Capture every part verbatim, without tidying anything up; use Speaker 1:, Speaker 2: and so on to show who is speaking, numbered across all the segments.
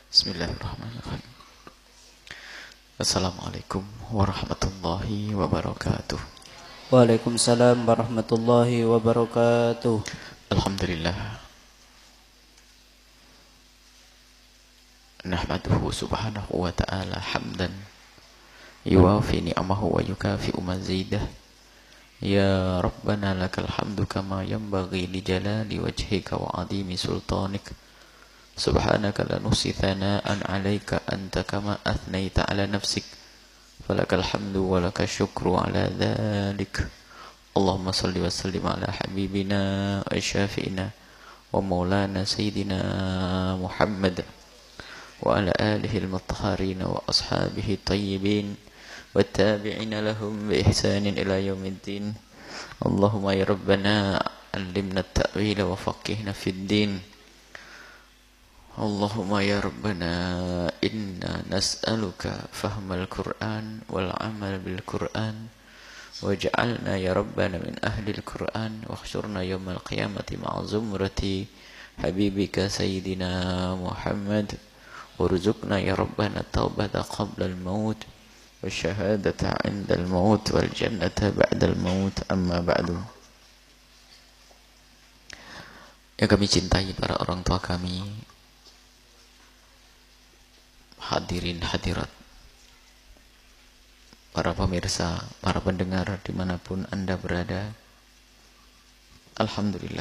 Speaker 1: Bismillahirrahmanirrahim. Assalamualaikum warahmatullahi wabarakatuh.
Speaker 2: Waalaikumsalam warahmatullahi wabarakatuh.
Speaker 1: Alhamdulillah. Nahmaduhu subhanahu wa ta'ala hamdan yuwafi ni'amahu wa yukafi'u mazidah. Ya Rabbana lakal hamdu kama yanbaghi li jalali wajhika wa adimi sultanik. Subhanaka la nuhsi thana'an 'alaika anta kama athnaita 'ala nafsik. Falakal hamdu wa lakal syukru 'ala dhalik. Allahumma salli wa sallim 'ala habibina wa syafi'ina wa maulana sayyidina Muhammad wa 'ala alihi al-mutahharin wa ashabihi tayyibin wa tabi'ina lahum bi ihsanin ila yaumiddin. Allahumma ya Rabbana 'allimna at-ta'wila wa faqihna fid din. Allahumma ya Rabbana inna nas'aluka fahmal Qur'an wal amal bil Qur'an waj'alna ya Rabbana min ahli al-Qur'an wakhshurna yawmal qiyamati ma'a zumrati habibika sayyidina Muhammad warzuqna ya Rabbana taubata qabla al-maut wasyahadata 'inda al-maut wal jannata ba'da al-maut amma ba'du. Yang kami cintai para orang tua kami, hadirin hadirat, para pemirsa, para pendengar dimanapun Anda berada, Alhamdulillah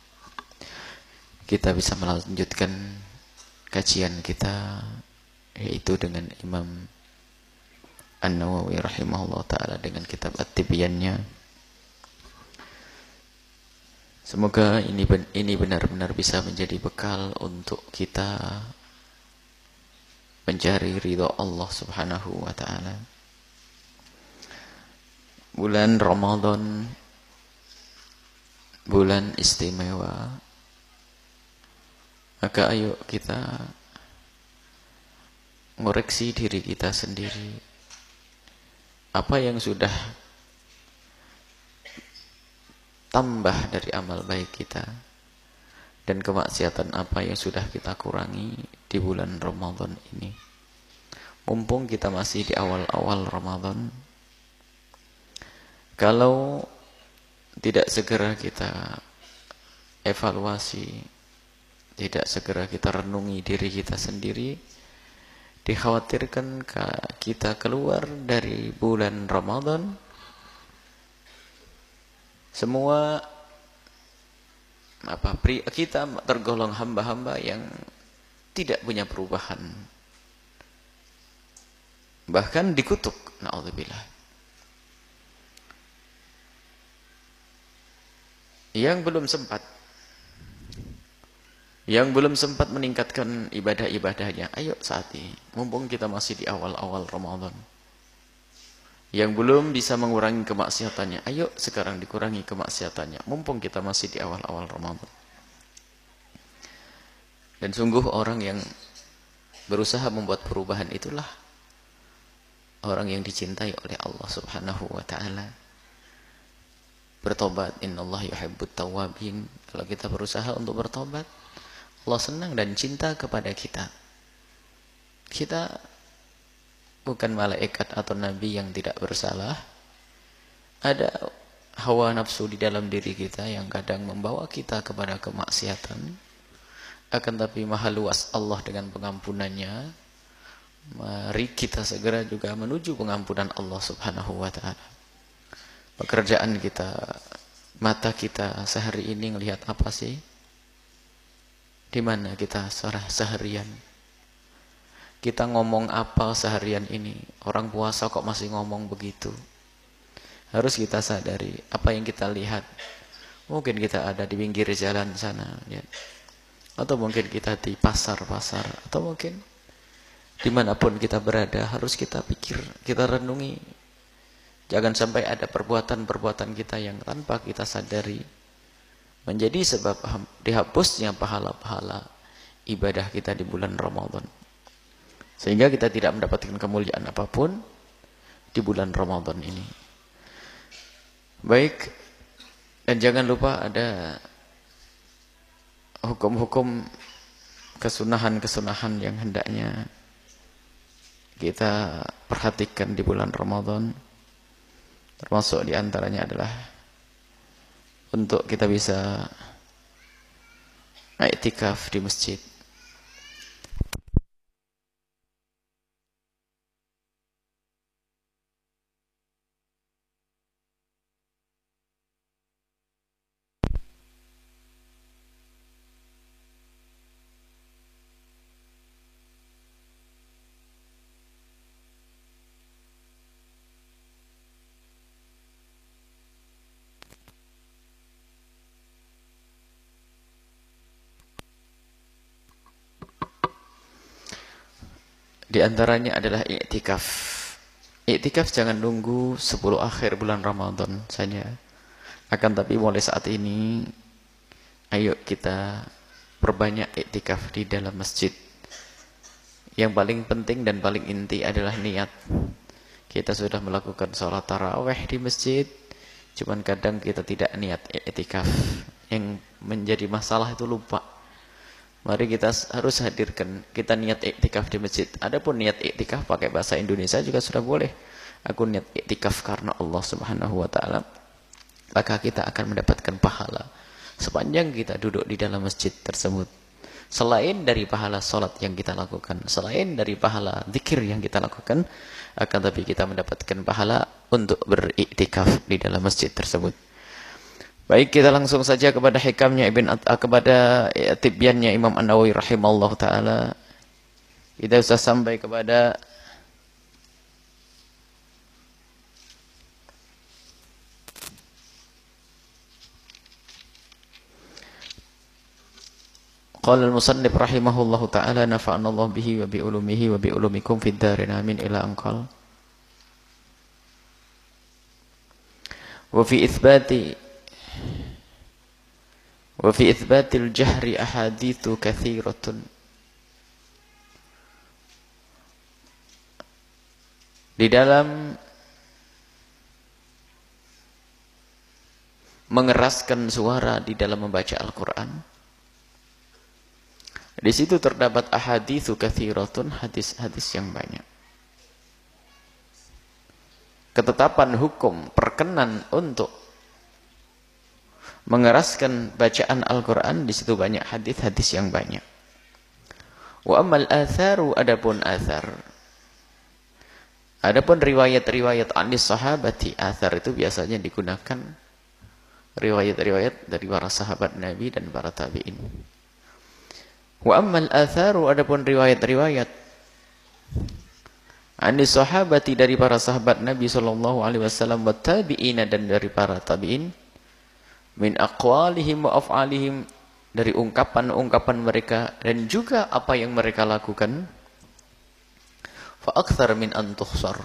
Speaker 1: kita bisa melanjutkan kajian kita, yaitu dengan Imam An-Nawawi rahimahullah ta'ala dengan kitab At-Tibyannya. Semoga ini ini benar-benar bisa menjadi bekal untuk kita mencari ridha Allah subhanahu wa ta'ala. Bulan Ramadan, bulan istimewa, maka ayo kita ngoreksi diri kita sendiri. Apa yang sudah tambah dari amal baik kita, dan kemaksiatan apa yang sudah kita kurangi di bulan Ramadan ini. Mumpung kita masih di awal-awal Ramadan, kalau tidak segera kita evaluasi, tidak segera kita renungi diri kita sendiri, dikhawatirkan kita keluar dari bulan Ramadan semua apa kita tergolong hamba-hamba yang tidak punya perubahan, bahkan dikutuk, na'udzubillah. Yang belum sempat yang belum sempat meningkatkan ibadah-ibadahnya, ayo saat ini, mumpung kita masih di awal-awal Ramadan. Yang belum bisa mengurangi kemaksiatannya, ayo sekarang dikurangi kemaksiatannya, mumpung kita masih di awal-awal Ramadan. Dan sungguh orang yang berusaha membuat perubahan itulah orang yang dicintai oleh Allah subhanahu wa ta'ala. Bertobat, innallaha yuhibbut tawwabin. Kalau kita berusaha untuk bertobat, Allah senang dan cinta kepada kita. Kita bukan malaikat atau nabi yang tidak bersalah. Ada hawa nafsu di dalam diri kita yang kadang membawa kita kepada kemaksiatan. Akan tapi maha luas Allah dengan pengampunannya. Mari kita segera juga menuju pengampunan Allah subhanahu wa ta'ala. Pekerjaan kita, mata kita sehari ini ngelihat apa sih? Di mana kita seharian? Kita ngomong apa seharian ini? Orang puasa kok masih ngomong begitu? Harus kita sadari apa yang kita lihat. Mungkin kita ada di pinggir jalan sana, ya. Atau mungkin kita di pasar-pasar, atau mungkin dimanapun kita berada, harus kita pikir, kita renungi. Jangan sampai ada perbuatan-perbuatan kita yang tanpa kita sadari menjadi sebab dihapusnya pahala-pahala ibadah kita di bulan Ramadan. Sehingga kita tidak mendapatkan kemuliaan apapun di bulan Ramadan ini. Baik, dan jangan lupa ada hukum-hukum kesunahan-kesunahan yang hendaknya kita perhatikan di bulan Ramadan. Termasuk diantaranya adalah untuk kita bisa i'tikaf di masjid. Di antaranya adalah i'tikaf. I'tikaf jangan nunggu sepuluh akhir bulan Ramadan saja. Akan tapi mulai saat ini, ayo kita perbanyak i'tikaf di dalam masjid. Yang paling penting dan paling inti adalah niat. Kita sudah melakukan sholat tarawih di masjid, cuman kadang kita tidak niat i'tikaf. Yang menjadi masalah itu lupa. Mari kita harus hadirkan, kita niat iktikaf di masjid. Adapun niat iktikaf pakai bahasa Indonesia juga sudah boleh. Aku niat iktikaf karena Allah Subhanahu wa taala. Maka kita akan mendapatkan pahala sepanjang kita duduk di dalam masjid tersebut. Selain dari pahala salat yang kita lakukan, selain dari pahala zikir yang kita lakukan, akan tapi kita mendapatkan pahala untuk beriktikaf di dalam masjid tersebut. Baik, kita langsung saja kepada hikamnya Ibn At kepada tibyannya Imam An-Nawawi rahimahullah taala. Kita sudah sampai kepada qala al-musannif rahimahullah taala nafa'ana Allah bihi wa bi ulumihi wa bi ulumikum fid darin amin ila anqal. Wa fi itsbati wa fi itsbatil jahri ahaditsu katsiratun. Di dalam mengeraskan suara di dalam membaca Al-Qur'an, di situ terdapat ahaditsu katsiratun, hadis-hadis yang banyak. Ketetapan hukum perkenan untuk mengeraskan bacaan Al-Qur'an, di situ banyak hadis-hadis yang banyak. Wa ammal atharu, adapun athar, adapun riwayat-riwayat anis sahabati, athar itu biasanya digunakan riwayat-riwayat dari para sahabat Nabi dan para tabi'in. Wa ammal atharu, adapun riwayat-riwayat anis sahabati, dari para sahabat Nabi sallallahu alaihi wasallam, wa tabi'ina, dan dari para tabi'in, min aqwalihim wa af'alihim, dari ungkapan-ungkapan mereka dan juga apa yang mereka lakukan, fa akthar min an tuhsar,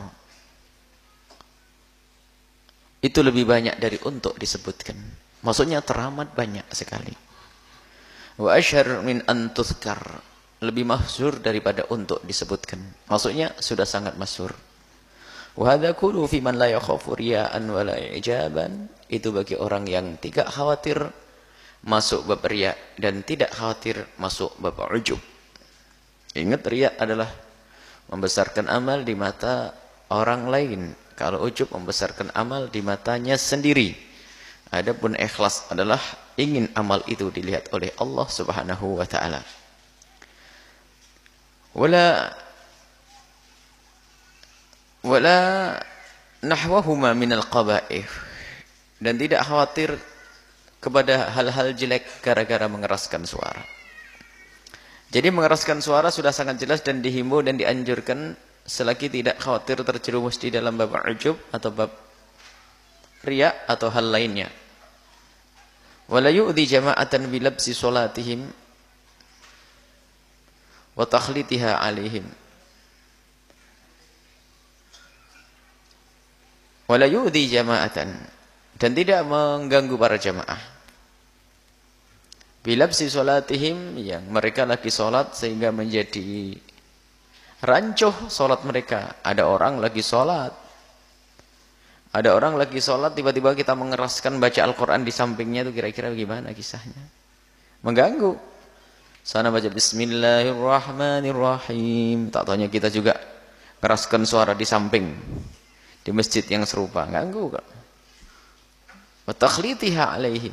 Speaker 1: itu lebih banyak dari untuk disebutkan. Maksudnya teramat banyak sekali. Wa ashhar min an tuzkar, lebih masyhur daripada untuk disebutkan. Maksudnya sudah sangat masyhur. Wa hadza kullu fi man la yakhafu riya'an wa la ijaban, itu bagi orang yang tidak khawatir masuk bab riya dan tidak khawatir masuk bab ujub. Ingat, riya adalah membesarkan amal di mata orang lain. Kalau ujub membesarkan amal di matanya sendiri. Adapun ikhlas adalah ingin amal itu dilihat oleh Allah Subhanahu wa taala. Wala wala nahwahuma minal qaba'ih, dan tidak khawatir kepada hal-hal jelek gara-gara mengeraskan suara. Jadi mengeraskan suara sudah sangat jelas dan dihimbau dan dianjurkan selagi tidak khawatir terjerumus di dalam bab ujub atau bab riya atau hal lainnya. Wala yu'dhi jama'atan bilabsi salatihim wa takhlitiha alaihim. Wala yu'dhi jama'atan, dan tidak mengganggu para jamaah. Bilabsi salatihim, yang mereka lagi salat sehingga menjadi rancuh salat mereka. Ada orang lagi salat, ada orang lagi salat, tiba-tiba kita mengeraskan baca Al-Quran di sampingnya, itu kira-kira gimana kisahnya? Mengganggu. Sana baca Bismillahirrahmanirrahim. Tak taunya kita juga keraskan suara di samping di masjid yang serupa, ganggu kan? Wa takhlitiha alaihim,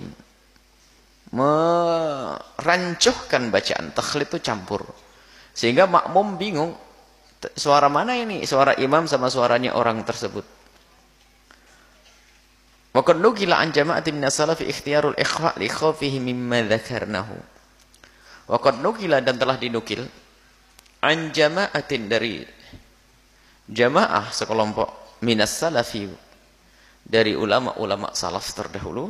Speaker 1: merancuhkan bacaan. Takhlid itu campur, sehingga makmum bingung suara mana ini, suara imam sama suaranya orang tersebut. Wa qad nukila an jama'atin minas salaf ikhtiyarul ikhfa li khawfihi mimma dzakarnahu. Wa qad nukila, dan telah dinukil, an jama'atin, dari jamaah sekelompok, minas salafi, dari ulama-ulama salaf terdahulu,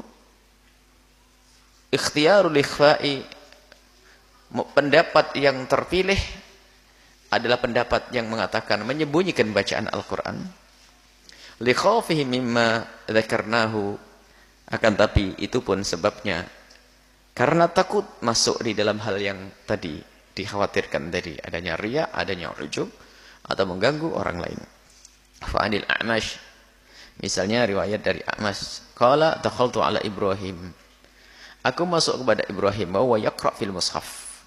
Speaker 1: ikhtiyarul ikhfa'i, pendapat yang terpilih adalah pendapat yang mengatakan menyembunyikan bacaan Al-Quran, li khawfihi mimma dzakarnahu, akan tapi itu pun sebabnya karena takut masuk di dalam hal yang tadi dikhawatirkan, dari adanya riya, adanya ujub, atau mengganggu orang lain. Fa'anil A'mash, misalnya riwayat dari A'mash, qala dakhaltu ala Ibrahim, aku masuk kepada Ibrahim, wa yaqra fil mushaf.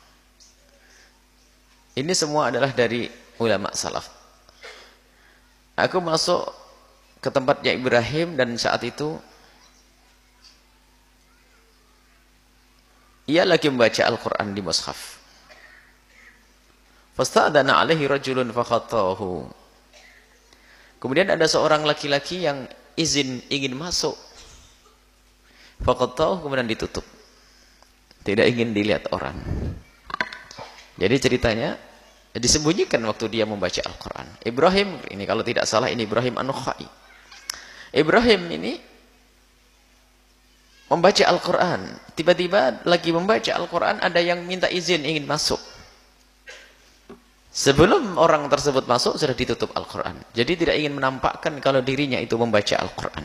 Speaker 1: Ini semua adalah dari ulama salaf. Aku masuk ke tempatnya Ibrahim, dan saat itu ia lagi membaca Al-Quran di mushaf. Fasta'adana alaihi rajulun fakhattahu. Kemudian ada seorang laki-laki yang izin ingin masuk. Fakhattahu, kemudian ditutup. Tidak ingin dilihat orang. Jadi ceritanya disembunyikan waktu dia membaca Al-Quran. Ibrahim, ini kalau tidak salah ini Ibrahim An-Nukhai. Ibrahim ini membaca Al-Quran. Tiba-tiba lagi membaca Al-Quran, ada yang minta izin ingin masuk. Sebelum orang tersebut masuk, sudah ditutup Al-Quran. Jadi tidak ingin menampakkan kalau dirinya itu membaca Al-Quran.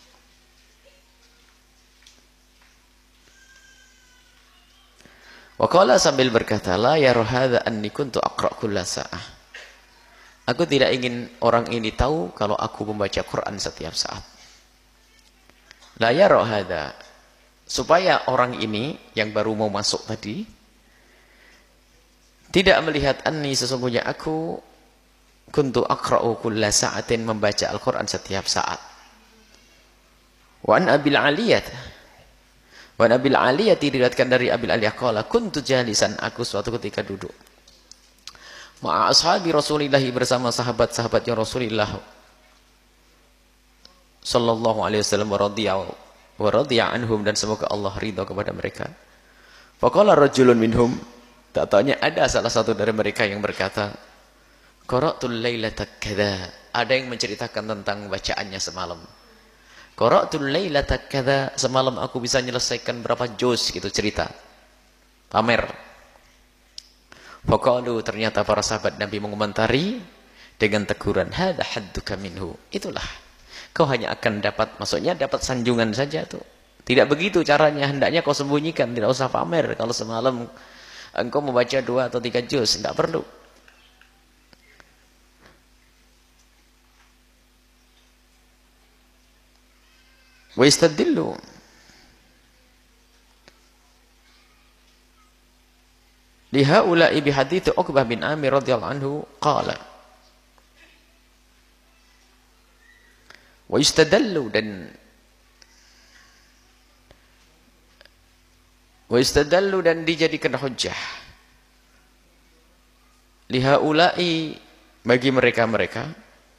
Speaker 1: Wa qala, sambil berkata, la yaru hadza anni kuntu aqra kulla sa'ah. Aku tidak ingin orang ini tahu kalau aku membaca Quran setiap saat. La yaru hadza, supaya orang ini yang baru mau masuk tadi tidak melihat anni, sesungguhnya aku kuntu aqra'u kulla sa'atin, membaca Al-Quran setiap saat. Wa an Abil Aliyah, wa an Abil Aliyah, diriwayatkan dari Abil Aliyah qala kuntu jalisan, aku suatu ketika duduk ma'a ashabi Rasulillah, bersama sahabat-sahabatnya Rasulullah sallallahu alaihi wasallam, wa radiyallahu wa radiya anhum, dan semoga Allah ridha kepada mereka. Faqala rajulun minhum, tak taunya ada salah satu dari mereka yang berkata, qara'tul lailata kadza, ada yang menceritakan tentang bacaannya semalam. Qara'tul lailata kadza, semalam aku bisa menyelesaikan berapa juz, gitu cerita. Pamer. Faqalu, ternyata para sahabat Nabi mengomentari dengan teguran, hadza hadduka minhu, itulah kau hanya akan dapat, maksudnya dapat sanjungan saja tuh. Tidak begitu caranya, hendaknya kau sembunyikan, tidak usah pamer. Kalau semalam engkau membaca dua atau tiga juz, tidak perlu. Wa istadillu, lihaula'i bihadits Uqbah bin Amir radhiyallahu anhu qala. Wa istadallu, dan wa istadallu, dan dijadikan hujjah, lihaula'i, bagi mereka-mereka,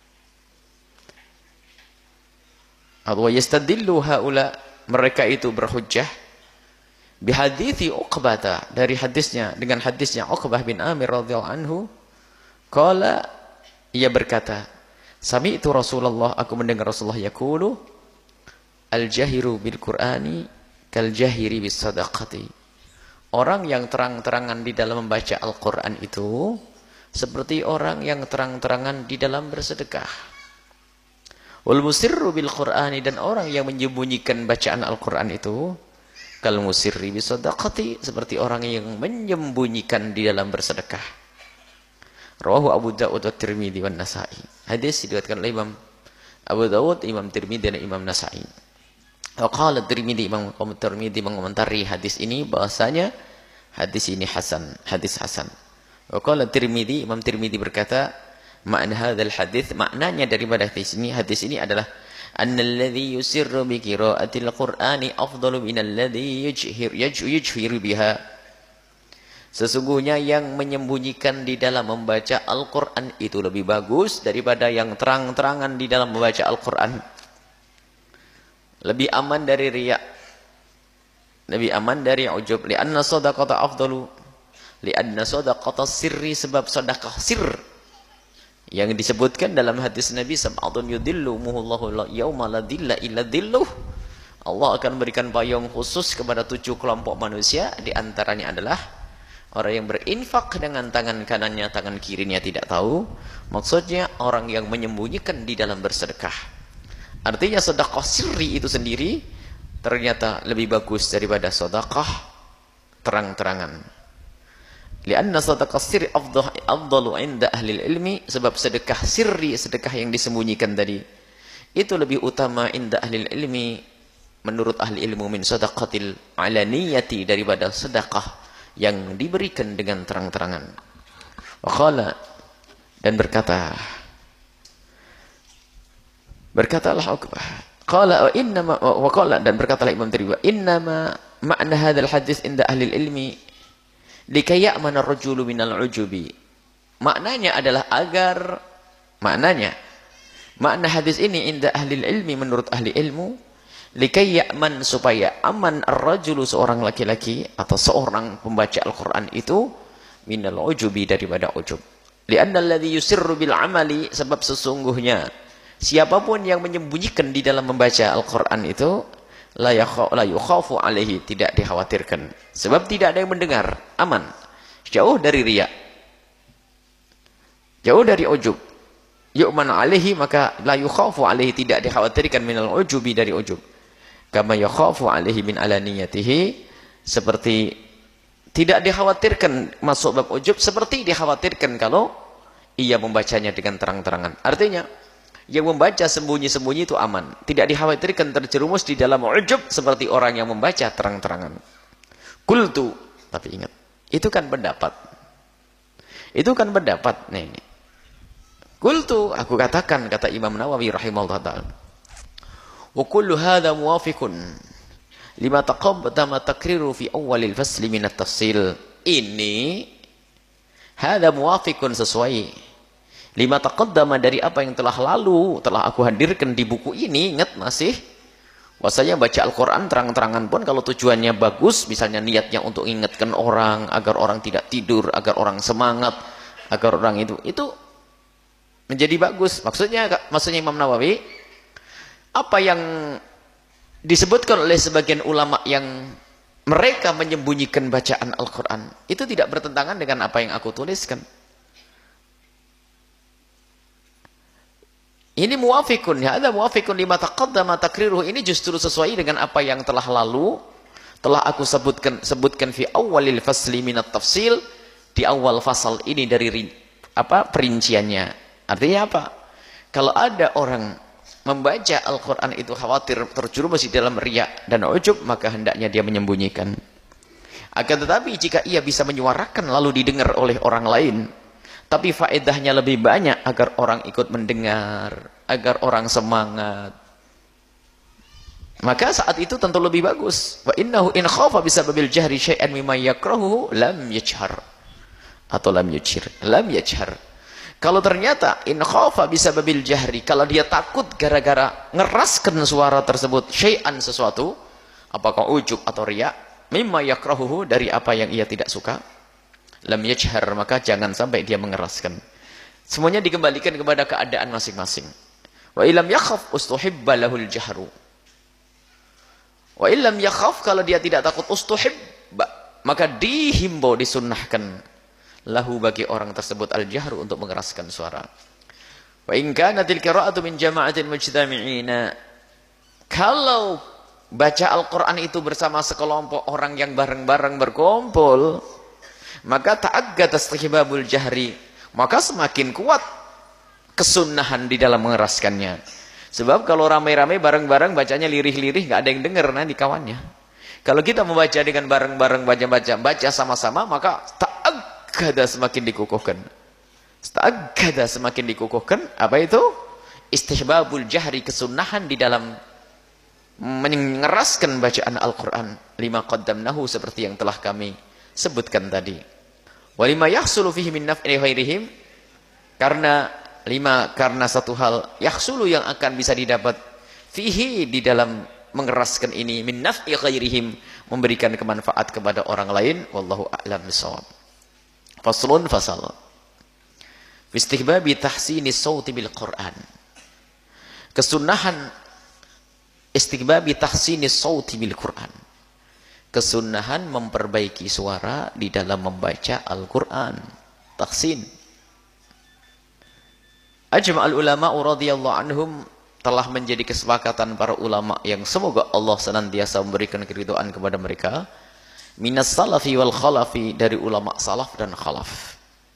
Speaker 1: atau yastadillu haula, mereka itu berhujjah, bihadithi Uqbah, dari hadisnya, dengan hadisnya Uqbah bin Amir radhiyallahu anhu qala, ia berkata, sami'tu Rasulullah, aku mendengar Rasulullah yaqulu, al-jahiru bil Qur'ani kal jahiri bis sadaqati. Orang yang terang-terangan di dalam membaca Al-Qur'an itu seperti orang yang terang-terangan di dalam bersedekah. Wal musirru bil Qur'ani, dan orang yang menyembunyikan bacaan Al-Qur'an itu kal musirri bis sadaqati, seperti orang yang menyembunyikan di dalam bersedekah. Rawahu Abu Dawud wa Tirmidzi wan Nasa'i. Hadis diriwayatkan oleh Imam Abu Dawud, Imam Tirmidzi, dan Imam Nasa'i. Wa qala Tirmidzi, Imam Tirmidzi mengomentari hadis ini bahwasanya hadis ini hasan, hadis hasan. Wa qala Tirmidzi, Imam Tirmidzi berkata, makna hadzal hadis, maknanya daripada hadis ini, hadis ini adalah annalladzi yusirru bi qiraatil qur'ani afdalu minalladzi yujhir yujhiru biha. Sesungguhnya yang menyembunyikan di dalam membaca Al-Qur'an itu lebih bagus daripada yang terang-terangan di dalam membaca Al-Qur'an. Lebih aman dari riya, lebih aman dari ujub. Li'anna shadaqata afdalu, li'anna shadaqata sirri, sebab sedekah sir yang disebutkan dalam hadis Nabi, sab'atun yudhillumuhullahu yauma la dhilla illa dhilluh. Allah akan berikan payung khusus kepada tujuh kelompok manusia, di antaranya adalah orang yang berinfak dengan tangan kanannya, tangan kirinya tidak tahu. Maksudnya orang yang menyembunyikan di dalam bersedekah. Artinya sedekah sirri itu sendiri ternyata lebih bagus daripada sedekah terang-terangan. Lianna sedekah sirri afdalu 'inda ahli ilmi, sebab sedekah sirri, sedekah yang disembunyikan tadi itu lebih utama 'inda ahli ilmi, menurut ahli ilmu, min sedaqatil alaniyati, daripada sedekah yang diberikan dengan terang-terangan. Wa qala, dan berkata, berkatalah qala wa inna wa qala, dan berkatalah Imam Tirmidzi, innama ma'na hadzal hadis inda ahli ilmi likay ya'mana ar-rajulu minal ujubi. Maknanya adalah agar, maknanya makna hadis ini inda ahli ilmi, menurut ahli ilmu, likay ya'man, supaya aman ar-rajulu, seorang laki-laki atau seorang pembaca Al-Qur'an itu, minal ujubi, daripada ujub. Li'anna alladhi yusirru bil amali, sebab sesungguhnya siapapun yang menyembunyikan di dalam membaca Al-Qur'an itu, la yukhafu alaihi, tidak dikhawatirkan, sebab tidak ada yang mendengar, aman, jauh dari riya, jauh dari ujub. Yu'man alaihi, maka la yukhafu alaihi, tidak dikhawatirkan minal ujubi, dari ujub. Kama yukhafu alaihi min alaniyatihi, seperti tidak dikhawatirkan masuk bab ujub, seperti dikhawatirkan kalau ia membacanya dengan terang-terangan. Artinya yang membaca sembunyi-sembunyi itu aman, tidak dikhawatirkan terjerumus di dalam ujub seperti orang yang membaca terang-terangan. Qultu, tapi ingat, itu kan pendapat, itu kan pendapat. Nah, ini qultu, aku katakan, kata Imam Nawawi rahimahullah ta'ala, wa kullu hadha muwafiqun lima taqaddama takriru fi awalil fasli min at-tafsil. Ini hadha muwafiqun, sesuai, lima taqaddama, dari apa yang telah lalu, telah aku hadirkan di buku ini. Ingat masih bahwasanya baca Al-Qur'an terang-terangan pun kalau tujuannya bagus, misalnya niatnya untuk ingatkan orang agar orang tidak tidur, agar orang semangat, agar orang itu itu menjadi bagus. Maksudnya maksudnya Imam Nawawi, apa yang disebutkan oleh sebagian ulama yang mereka menyembunyikan bacaan Al-Qur'an itu tidak bertentangan dengan apa yang aku tuliskan. Ini muwafiqun, ya ada muwafiqun lima taqaddama takriruh, ini justru sesuai dengan apa yang telah lalu, telah aku sebutkan sebutkan fi awalil fasli minat tafsil, di awal fasal ini dari apa perinciannya. Artinya apa? Kalau ada orang membaca Al-Qur'an itu khawatir terjerumus di dalam riya dan ujub, maka hendaknya dia menyembunyikan. Akan tetapi jika ia bisa menyuarakan lalu didengar oleh orang lain, tapi faedahnya lebih banyak agar orang ikut mendengar, agar orang semangat, maka saat itu tentu lebih bagus. Wa innahu in khafa bisababil jahri syai'an mimma yakrahu lam yajhar, atau lam yujhir, lam yajhar. Kalau ternyata in khafa bisababil jahri, kalau dia takut gara-gara ngeraskan suara tersebut syai'an, sesuatu, apakah ujub atau riya, mimma yakrahu, dari apa yang ia tidak suka, lam yajhar, maka jangan sampai dia mengeraskan. Semuanya dikembalikan kepada keadaan masing-masing. Wa illam yakhaf ustuhibba lahul jahru. Wa illam yakhaf, kalau dia tidak takut, ustuhibba, maka dihimbau, disunnahkan, lahu, bagi orang tersebut, al jahru, untuk mengeraskan suara. Wa in kanatil qira'atu min jama'atin mujtami'ina, kalau baca Al-Qur'an itu bersama sekelompok orang yang bareng-bareng berkumpul, maka ta'aggad istihbabul jahri, maka semakin kuat kesunahan di dalam mengeraskannya. Sebab kalau ramai-ramai bareng-bareng bacanya lirih-lirih, nggak ada yang dengar nanti kawannya. Kalau kita membaca dengan bareng-bareng, baca-baca, baca sama-sama, maka ta'aggada semakin dikukuhkan. Ta'aggada semakin dikukuhkan. Apa itu? Istihbabul jahri, kesunahan di dalam mengeraskan bacaan Al-Quran. Lima qaddamnahu, seperti yang telah kami sebutkan tadi. Walima yahsulu fihi min naf'i ghairihim, karena lima, karena satu hal yahsulu yang akan bisa didapat fihi, di dalam mengeraskan ini, min naf'i ghairihim, memberikan kemanfaat kepada orang lain. Wallahu a'lam bishawab. Faslun, fasal istihbabi tahsini sawti bil Quran. Kesunahan istihbabi tahsini sawti bil Quran. Kesunahan memperbaiki suara di dalam membaca Al-Quran. Tahsin. Ajma'al ulama radhiyallahu anhum, telah menjadi kesepakatan para ulama yang semoga Allah senantiasa memberikan keridhaan kepada mereka, minas salafi wal khalafi, dari ulama salaf dan khalaf.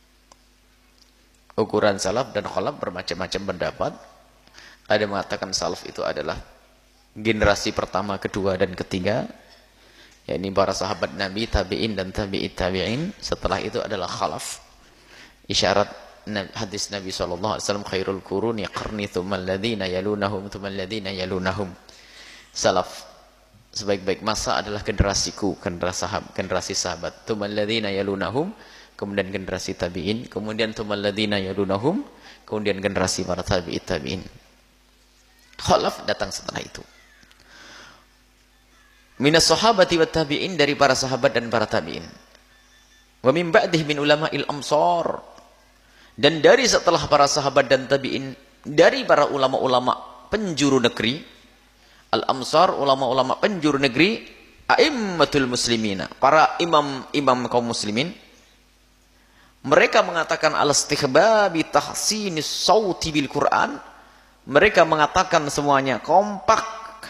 Speaker 1: Ukuran salaf dan khalaf bermacam-macam pendapat. Ada mengatakan salaf itu adalah generasi pertama, kedua, dan ketiga, yakni para sahabat Nabi, tabi'in dan tabi'it tabi'in. Setelah itu adalah khalaf. Isyarat hadis Nabi shallallahu alaihi wasallam, khairul quruni qarni tsummal ladzina yalunahum tsummal ladzina yalunahum. Salaf, sebaik-baik masa adalah generasiku, generasi sahabat, generasi sahabat. Tsummal ladzina yalunahum, kemudian generasi tabi'in, kemudian tsummal ladzina yalunahum, kemudian generasi para tabi'it tabi'in. Khalaf datang setelah itu. Minas sahabati wat tabi'in, dari para sahabat dan para tabi'in. Wa min ba'dih min ulama'il amsar, dan dari setelah para sahabat dan tabi'in, dari para ulama-ulama penjuru negeri. Al-amsar, ulama-ulama penjuru negeri, a'immatul muslimina, para imam-imam kaum muslimin. Mereka mengatakan al-istihbabi tahsinis sawti bil Quran. Mereka mengatakan semuanya kompak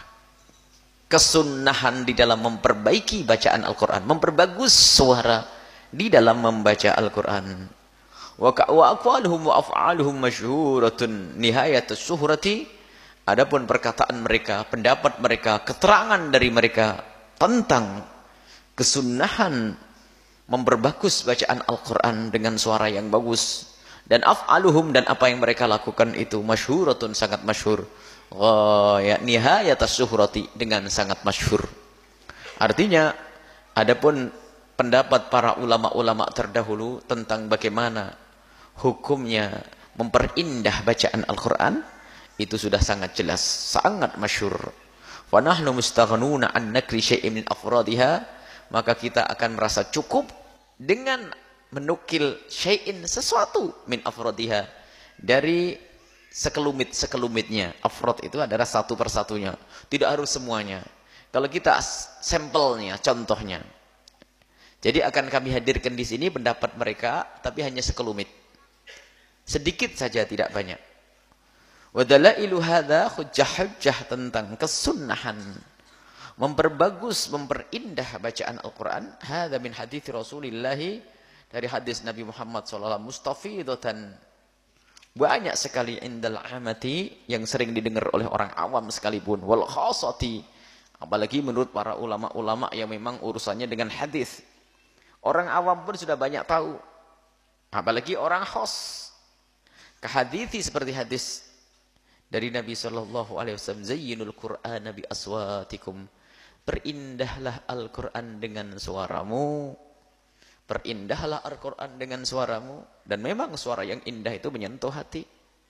Speaker 1: kesunahan di dalam memperbaiki bacaan Al-Quran, memperbagus suara di dalam membaca Al-Quran. Wa aqwaluhum wa af'aluhum masyhuratun nihayatus syuhrati. Adapun perkataan mereka, pendapat mereka, keterangan dari mereka tentang kesunahan memperbagus bacaan Al-Quran dengan suara yang bagus, dan af'aluhum, dan apa yang mereka lakukan itu masyhuratun, sangat masyhur. Ghayat nihayatus syuhrati, dengan sangat masyhur. Artinya, adapun pendapat para ulama-ulama terdahulu tentang bagaimana hukumnya memperindah bacaan Al-Quran, itu sudah sangat jelas, sangat masyhur. Wa nahnu mustaghnuna an nakri syai'in min afradiha, maka kita akan merasa cukup dengan menukil syai'in, sesuatu, min afradiha, dari sekelumit-sekelumitnya. Afrad itu adalah satu persatunya, tidak harus semuanya. Kalau kita sampelnya, contohnya. Jadi akan kami hadirkan di sini pendapat mereka, tapi hanya sekelumit. Sedikit saja, tidak banyak. Wa dalailu hadza hujjah-hujjah tentang kesunahan memperbagus, memperindah bacaan Al-Quran. Hadza min hadits Rasulillah, dari hadis Nabi Muhammad sallallahu alaihi wasallam, mustafidatan, banyak sekali, indal amati, yang sering didengar oleh orang awam sekalipun, wal khasati, apalagi menurut para ulama-ulama yang memang urusannya dengan hadis. Orang awam pun sudah banyak tahu, apalagi orang khas. Kehadithi, seperti hadis dari Nabi sallallahu alaihi wasallam, zayyinul Qur'ana bi aswatikum, perindahlah Al-Quran dengan suaramu, perindahlah Al-Quran dengan suaramu. Dan memang suara yang indah itu menyentuh hati.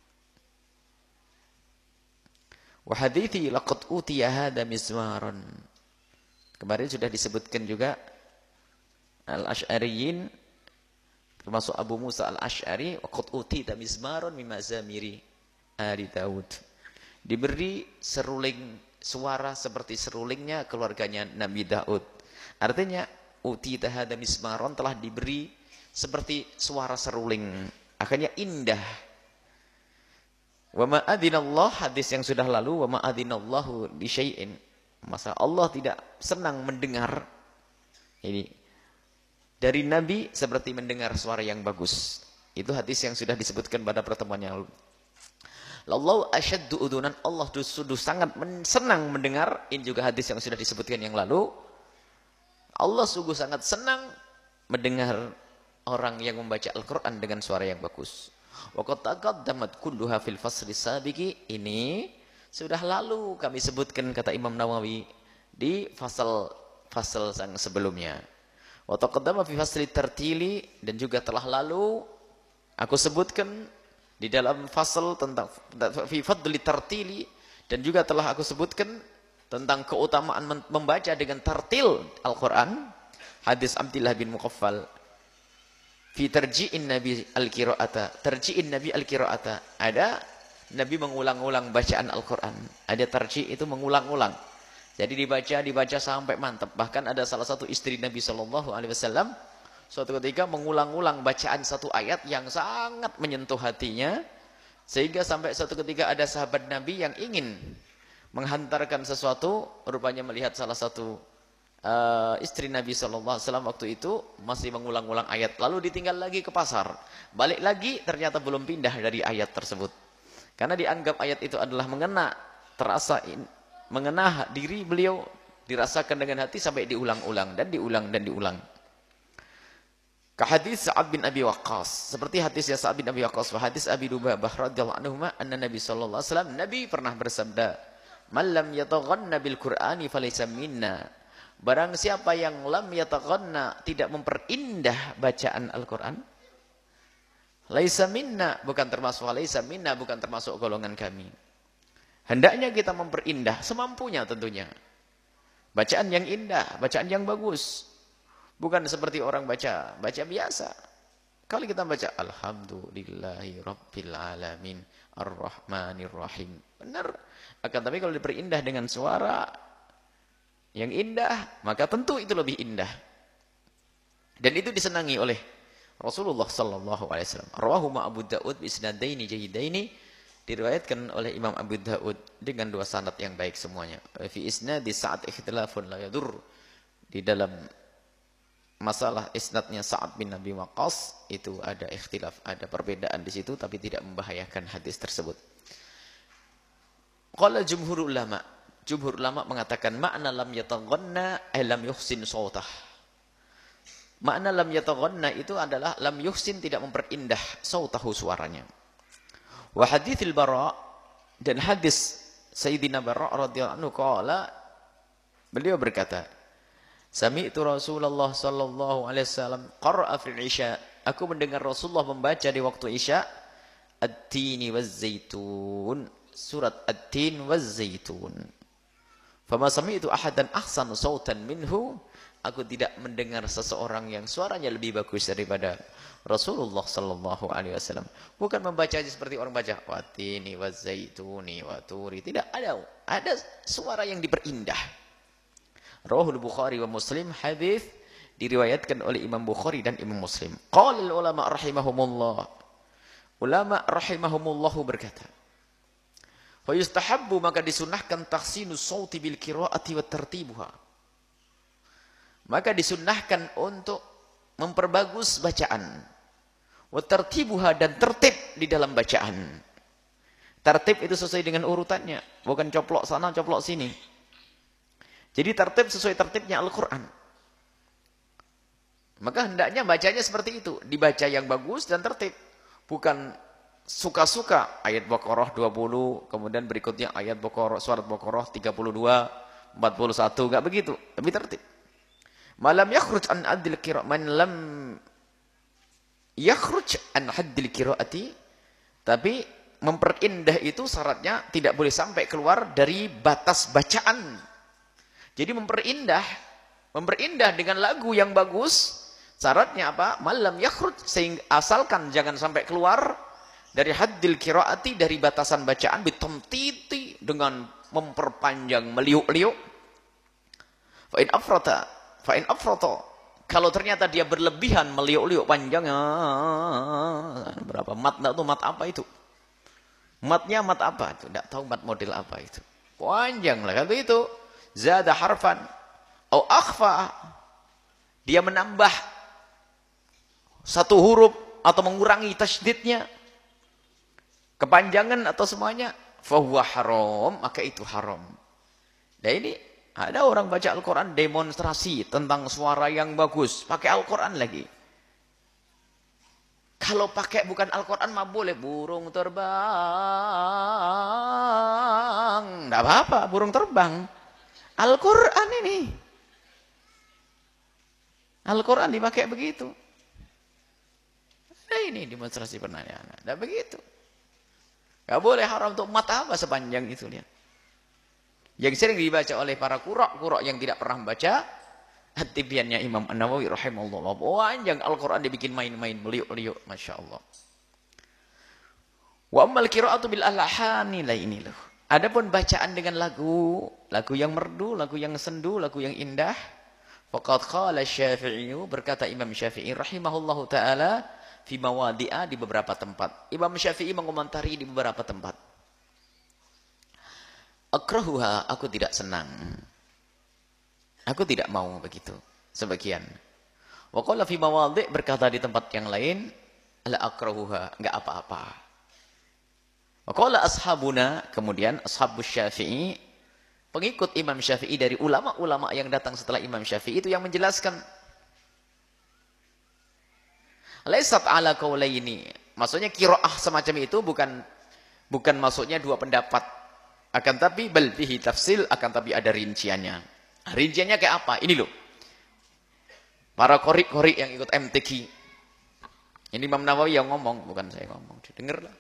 Speaker 1: Wa hadithi laqad utiya hadha mizmaran, kemarin sudah disebutkan juga Al-Asy'ariyin, termasuk Abu Musa Al-Asy'ari, waqad utita mizmaran min mazamiri ali Daud, diberi seruling suara seperti serulingnya keluarganya Nabi Daud. Artinya utita hadza mizmaran, telah diberi seperti suara seruling, akhirnya indah. Wa ma adzinallah, hadis yang sudah lalu, wa ma adzinallahu li syai'in, masa Allah tidak senang mendengar ini dari Nabi seperti mendengar suara yang bagus. Itu hadis yang sudah disebutkan pada pertemuan yang lalu. Lallahu asyaddu udunan, Allah sudah sangat senang mendengar. Ini juga hadis yang sudah disebutkan yang lalu. Allah sungguh sangat senang mendengar orang yang membaca Al-Quran dengan suara yang bagus. Wa qad taqaddamat kulluha fil fasli sabiqi. Ini sudah lalu kami sebutkan, kata Imam Nawawi, di fasal fasal yang sebelumnya. Wa taqaddama fi fasli tartili, dan juga telah lalu aku sebutkan di dalam fasal tentang fi fadli tartili, dan juga telah aku sebutkan tentang keutamaan membaca dengan tartil Al-Quran. Hadis Abdullah bin Muqaffal fi tarji'in Nabi al-qira'ata, tarji'in Nabi al-qira'ata, ada Nabi mengulang-ulang bacaan Al-Quran. Ada tarji' itu mengulang-ulang. Jadi dibaca, dibaca sampai mantap. Bahkan ada salah satu istri Nabi shallallahu alaihi wasallam suatu ketika mengulang-ulang bacaan satu ayat yang sangat menyentuh hatinya, sehingga sampai suatu ketika ada sahabat Nabi yang ingin menghantarkan sesuatu, rupanya melihat salah satu uh, istri Nabi shallallahu alaihi wasallam waktu itu masih mengulang-ulang ayat, lalu ditinggal lagi ke pasar, balik lagi ternyata belum pindah dari ayat tersebut, karena dianggap ayat itu adalah mengena, terasa in, mengena diri beliau, dirasakan dengan hati sampai diulang-ulang dan diulang dan diulang. Hadis Sa'ad bin Abi Waqqas, seperti hadisnya Sa'ad bin Abi Waqqas, wa hadis Abi Lubabah radhiyallahu anhu, anna Nabi sallallahu alaihi wasallam, Nabi pernah bersabda, "Man lam yataghanna bil Qur'ani falaysa minna." Barang siapa yang lam yataghanna, tidak memperindah bacaan Al-Qur'an, laisa minna, bukan termasuk, laisa minna, bukan termasuk golongan kami. Hendaknya kita memperindah semampunya tentunya. Bacaan yang indah, bacaan yang bagus. Bukan seperti orang baca, baca biasa. Kalau kita baca Alhamdulillahi Rabbil Alamin Ar-Rahmanir Rahim, benar. Akan tapi kalau diperindah dengan suara yang indah, maka tentu itu lebih indah. Dan itu disenangi oleh Rasulullah sallallahu alaihi wasallam. Rawahu Abu Daud bi isnadaini jayyidaini, diriwayatkan oleh Imam Abu Daud dengan dua sanad yang baik semuanya. Fi isnadi Sa'ad ikhtilafun la yadur, di dalam masalah isnadnya Sa'ad bin Abi Waqqas itu ada ikhtilaf, ada perbedaan di situ, tapi tidak membahayakan hadis tersebut. Qala jumhur ulama, jumhur ulama mengatakan makna lam yataghanna ay lam yuhsin sautah. Makna lam yataghanna itu adalah lam yuhsin, tidak memperindah sautahu, suaranya. Wa haditsil Bara, dan hadis Sayyidina Bara radhiyallahu anhu qala, beliau berkata, Sami'tu Rasulullah sallallahu alaihi wasallam qara'a fil isya, aku mendengar Rasulullah membaca di waktu isya, At-Tini waz-Zaitun, surat At-Tin waz-Zaitun. Fama sami'tu ahadan ahsanu sautan minhu, aku tidak mendengar seseorang yang suaranya lebih bagus daripada Rasulullah sallallahu alaihi wasallam. Bukan membaca seperti orang baca Wat-Tini waz-Zaituni wa Turi, tidak ada. Ada suara yang diperindah. Rawahul Bukhari wa Muslim, hadis diriwayatkan oleh Imam Bukhari dan Imam Muslim. Qala ulama rahimahumullah, ulama rahimahumullah berkata, fa yustahabbu, maka disunahkan tahsinus sauti bil qiraati wa tartibuha, maka disunnahkan untuk memperbagus bacaan, wa tartibuha, dan tertib di dalam bacaan. Tertib itu sesuai dengan urutannya, bukan coplok sana coplok sini. Jadi tertib sesuai tertibnya Al-Quran. Maka hendaknya bacanya seperti itu. Dibaca yang bagus dan tertib. Bukan suka-suka. Ayat Baqarah dua puluh, kemudian berikutnya ayat Baqarah, surat Baqarah tiga puluh dua, empat puluh satu. Enggak begitu. Tapi tertib. Malam yakhruj an haddil qira'ati, man lam yakhruj an haddil qira'ati, tapi memperindah itu syaratnya tidak boleh sampai keluar dari batas bacaan. Jadi memperindah, memperindah dengan lagu yang bagus, syaratnya apa? Malam yakhruj, sehingga asalkan jangan sampai keluar dari haddil qiraati, dari batasan bacaan, bitamtiti, dengan memperpanjang, meliuk-liuk. Fa in afrata, fa in afrata, kalau ternyata dia berlebihan meliuk-liuk panjangnya, berapa mat, enggak tahu mat apa itu. Matnya mat apa itu? Enggak tahu mat model apa itu. Panjang lah kalau itu. Zada harfan atau akhfa, dia menambah satu huruf atau mengurangi tasydidnya, kepanjangan atau semuanya, fahuwa haram, maka itu haram. Nah ini Ada orang baca Al-Quran demonstrasi tentang suara yang bagus. Pakai Al-Quran lagi. Kalau pakai bukan Al-Quran mah boleh. Burung terbang. Tidak apa-apa, burung terbang. Al-Quran ini. Al-Quran dipakai begitu. Nah ini demonstrasi penanyaan. Tidak begitu. Tidak boleh haram untuk umat apa sepanjang itu. Lihat. Yang sering dibaca oleh para kurok-kurok yang tidak pernah membaca At-Tibyannya Imam An-Nawawi rahimahullah. Panjang Al-Quran dibikin main-main, meliuk-liuk, Masya Allah. Wa ammal qira'atu bil alhani la ini loh. Adapun bacaan dengan lagu, lagu yang merdu, lagu yang sendu, lagu yang indah. Faqad qala Syafi'i, berkata Imam Syafi'i rahimahullahu taala fi mawadi'a, di beberapa tempat. Imam Syafi'i mengomentari di beberapa tempat. Akrahuha, aku tidak senang. Aku tidak mau begitu. Sebagian. Wa qala fi mawadhi', berkata di tempat yang lain, la akrahuha, enggak apa-apa. Wa qala ashabuna, kemudian ashabus Syafi'i, pengikut Imam Syafi'i dari ulama-ulama yang datang setelah Imam Syafi'i itu yang menjelaskan. Laisat ala qaulaini. Maksudnya qiraah semacam itu bukan bukan maksudnya dua pendapat. Akan tapi bal fihi tafsil, akan tapi ada rinciannya. Rinciannya kayak apa? Ini loh. Para korik-korik yang ikut M T Q. Ini Imam Nawawi yang ngomong, bukan saya ngomong. Dengarlah.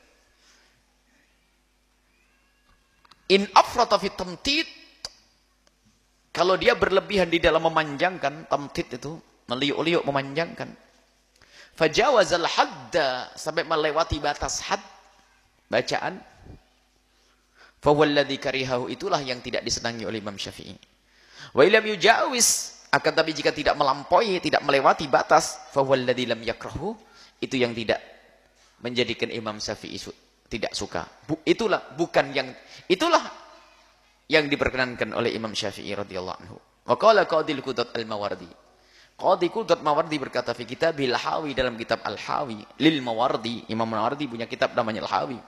Speaker 1: In afrata fi tamtid, kalau dia berlebihan di dalam memanjangkan, tamtid itu meliuk-liuk memanjangkan. Fajawazal hadda, sampai melewati batas had bacaan. Fawalladzi karihahu, itulah yang tidak disenangi oleh Imam Syafi'i. Wa illam yujawis, akan tapi jika tidak melampaui, tidak melewati batas, fawalladzi lam yakrahu, itu yang tidak menjadikan Imam Syafi'i su tidak suka. Bu itulah bukan yang itulah yang diperkenankan oleh Imam Syafi'i radhiyallahu anhu. Wa qala Qadil Qudat Al-Mawardi. Qadi Qudat Mawardi berkata fi kitabil Hawi, dalam kitab Al-Hawi lil Mawardi, Imam Mawardi punya kitab namanya Al-Hawi.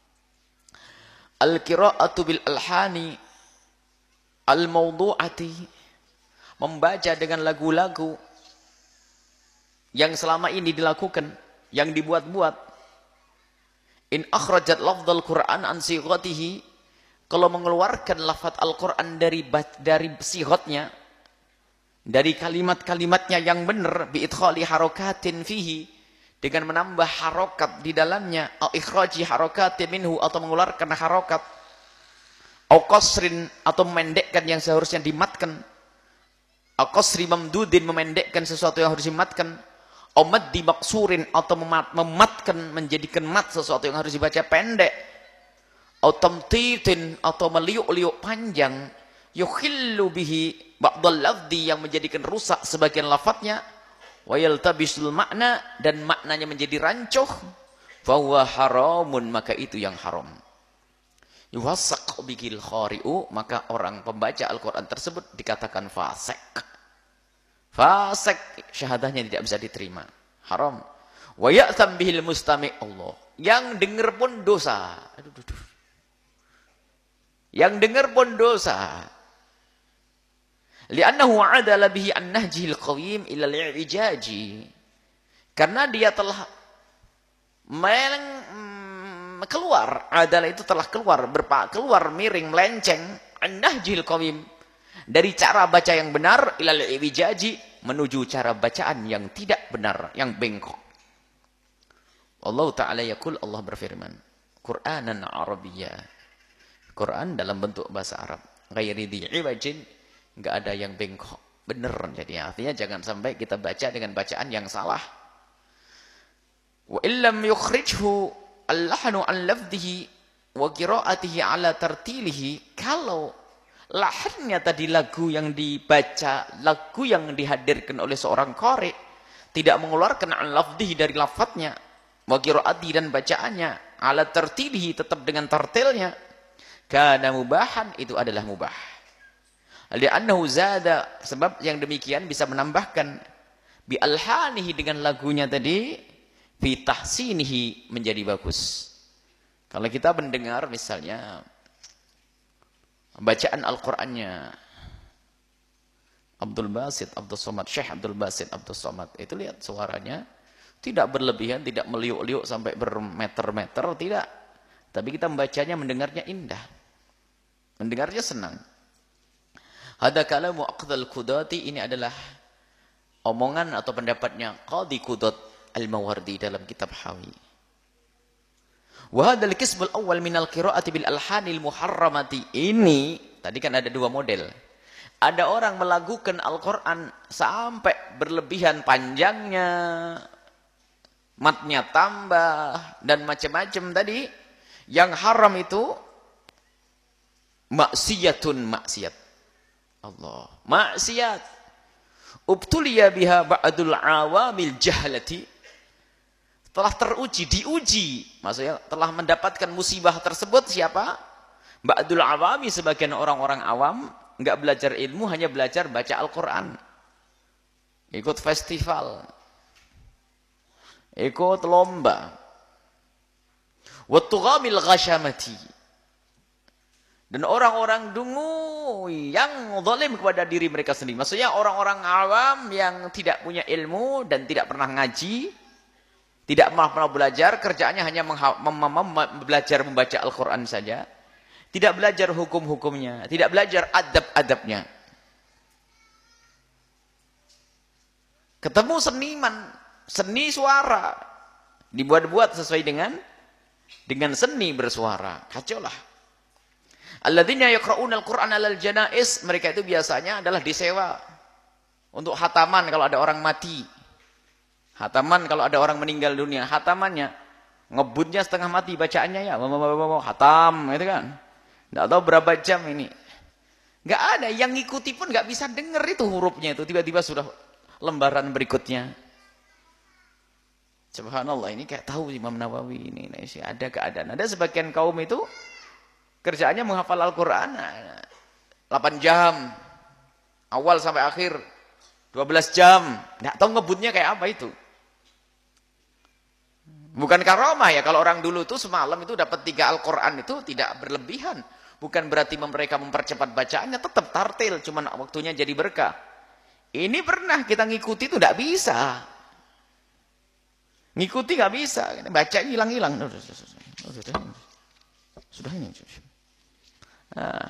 Speaker 1: Al-qira'atu bil alhani al-mawdu'ati, membaca dengan lagu-lagu yang selama ini dilakukan, yang dibuat-buat. In akhrajat lafdzal Qur'an an sighatihi, kalau mengeluarkan lafaz Al-Qur'an dari dari sighatnya, dari kalimat-kalimatnya yang benar, bi idkhali harakatin fihi, dengan menambah harokat di dalamnya, au ikhraji harakatin minhu, atau mengeluarkan harokat, au qasrin, atau memendekkan yang seharusnya dimatkan, au qasri mamdudin, memendekkan sesuatu yang harus dimatkan, au maddi maqsurin, atau memat, mematkan, menjadikan mat sesuatu yang harus dibaca pendek, au tamtitin, atau meliuk-liuk panjang, yukhillu bihi ba'dal lafzi, yang menjadikan rusak sebagian lafadznya, wa yaltabisul makna, dan maknanya menjadi rancuh, fa huwa haramun, maka itu yang haram. Yuwassaq bihil khari'u, maka orang pembaca Al-Qur'an tersebut dikatakan fasik. Fasik, syahadahnya tidak bisa diterima, haram. Wa ya'tam bihil mustami', Allah, yang dengar pun dosa. Aduh, aduh, aduh. Yang dengar pun dosa. Li'annahu 'adala bihi an nahjihil qawim ila al-i'jaji, karena dia telah meleng, keluar, adalah itu telah keluar, berpa, keluar miring, melenceng, an nahjihil qawim, dari cara baca yang benar, ila al-i'jaji, menuju cara bacaan yang tidak benar, yang bengkok. Allah Ta'ala yaqul, Allah berfirman, Qur'anan Arabiyya, Quran dalam bentuk bahasa Arab, ghairi dhi'ibajin, enggak ada yang bengkok, benar. Jadi artinya jangan sampai kita baca dengan bacaan yang salah. Wa illam yukhrijhu al-lahnu an lafdhihi wa qira'atihi ala tartilihi, kalau lahannya tadi lagu yang dibaca, lagu yang dihadirkan oleh seorang qari, tidak mengeluarkan an lafdhihi dari lafadznya, wa qira'atihi, dan bacaannya, ala tartilihi, tetap dengan tartilnya, kana mubahan, itu adalah mubah. Li'annahu zada, sebab yang demikian bisa menambahkan bi alhanihi, dengan lagunya tadi, fi tahsinihi, menjadi bagus. Kalau kita mendengar misalnya bacaan Al-Qur'annya, Abdul Basit, Abdul Somad, Syekh Abdul Basit, Abdul Somad. Itu lihat suaranya tidak berlebihan, tidak meliuk-liuk sampai bermeter-meter, tidak. Tapi kita membacanya, mendengarnya indah. Mendengarnya senang. Hada kalamu Aqdal Qudati, ini adalah omongan atau pendapatnya Qadhi Qudat Al-Mawardi dalam kitab Hawi. Wa hadzal qismul awwal minal qiraati bil alhanil muharramati. Ini tadi kan ada dua model. Ada orang melakukan Al-Qur'an sampai berlebihan panjangnya, matnya tambah dan macam-macam tadi. Yang haram itu maksiyatun maksiat. Allah, maksiat. Ubtuliya biha ba'dul awamil jahlati. Telah teruji, diuji, maksudnya telah mendapatkan musibah tersebut siapa? Ba'dul awami, sebagian orang-orang awam, enggak belajar ilmu, hanya belajar baca Al-Qur'an. Ikut festival. Ikut lomba. Wattughamil ghashamati. Dan orang-orang dungu yang zalim kepada diri mereka sendiri. Maksudnya orang-orang awam yang tidak punya ilmu dan tidak pernah ngaji, tidak pernah belajar, kerjaannya hanya belajar membaca Al-Quran saja. Tidak belajar hukum-hukumnya, tidak belajar adab-adabnya. Ketemu seniman, seni suara, dibuat-buat sesuai dengan dengan seni bersuara. Kacau lah. Alladzina yaqra'una al-Qur'an 'alal janais, mereka itu biasanya adalah disewa untuk hataman kalau ada orang mati. Hataman kalau ada orang meninggal dunia, hatamannya ngebutnya setengah mati bacaannya ya, hatam gitu kan. Enggak tahu berapa jam ini. Enggak ada yang ngikuti pun enggak bisa dengar itu hurufnya itu, tiba-tiba sudah lembaran berikutnya. Subhanallah, ini kayak tahu Imam Nawawi ini, ini ada keadaan. Ada sebagian kaum itu kerjaannya menghafal Al-Quran delapan jam. Awal sampai akhir. dua belas jam. Nggak tahu ngebutnya kayak apa itu. Bukan karomah ya. Kalau orang dulu tuh semalam itu dapat tiga Al-Quran itu tidak berlebihan. Bukan berarti mereka mempercepat bacaannya. Tetap tartil. Cuman waktunya jadi berkah. Ini pernah kita ngikuti itu nggak bisa. Ngikuti nggak bisa. Baca hilang-hilang. Sudah ini. Nah,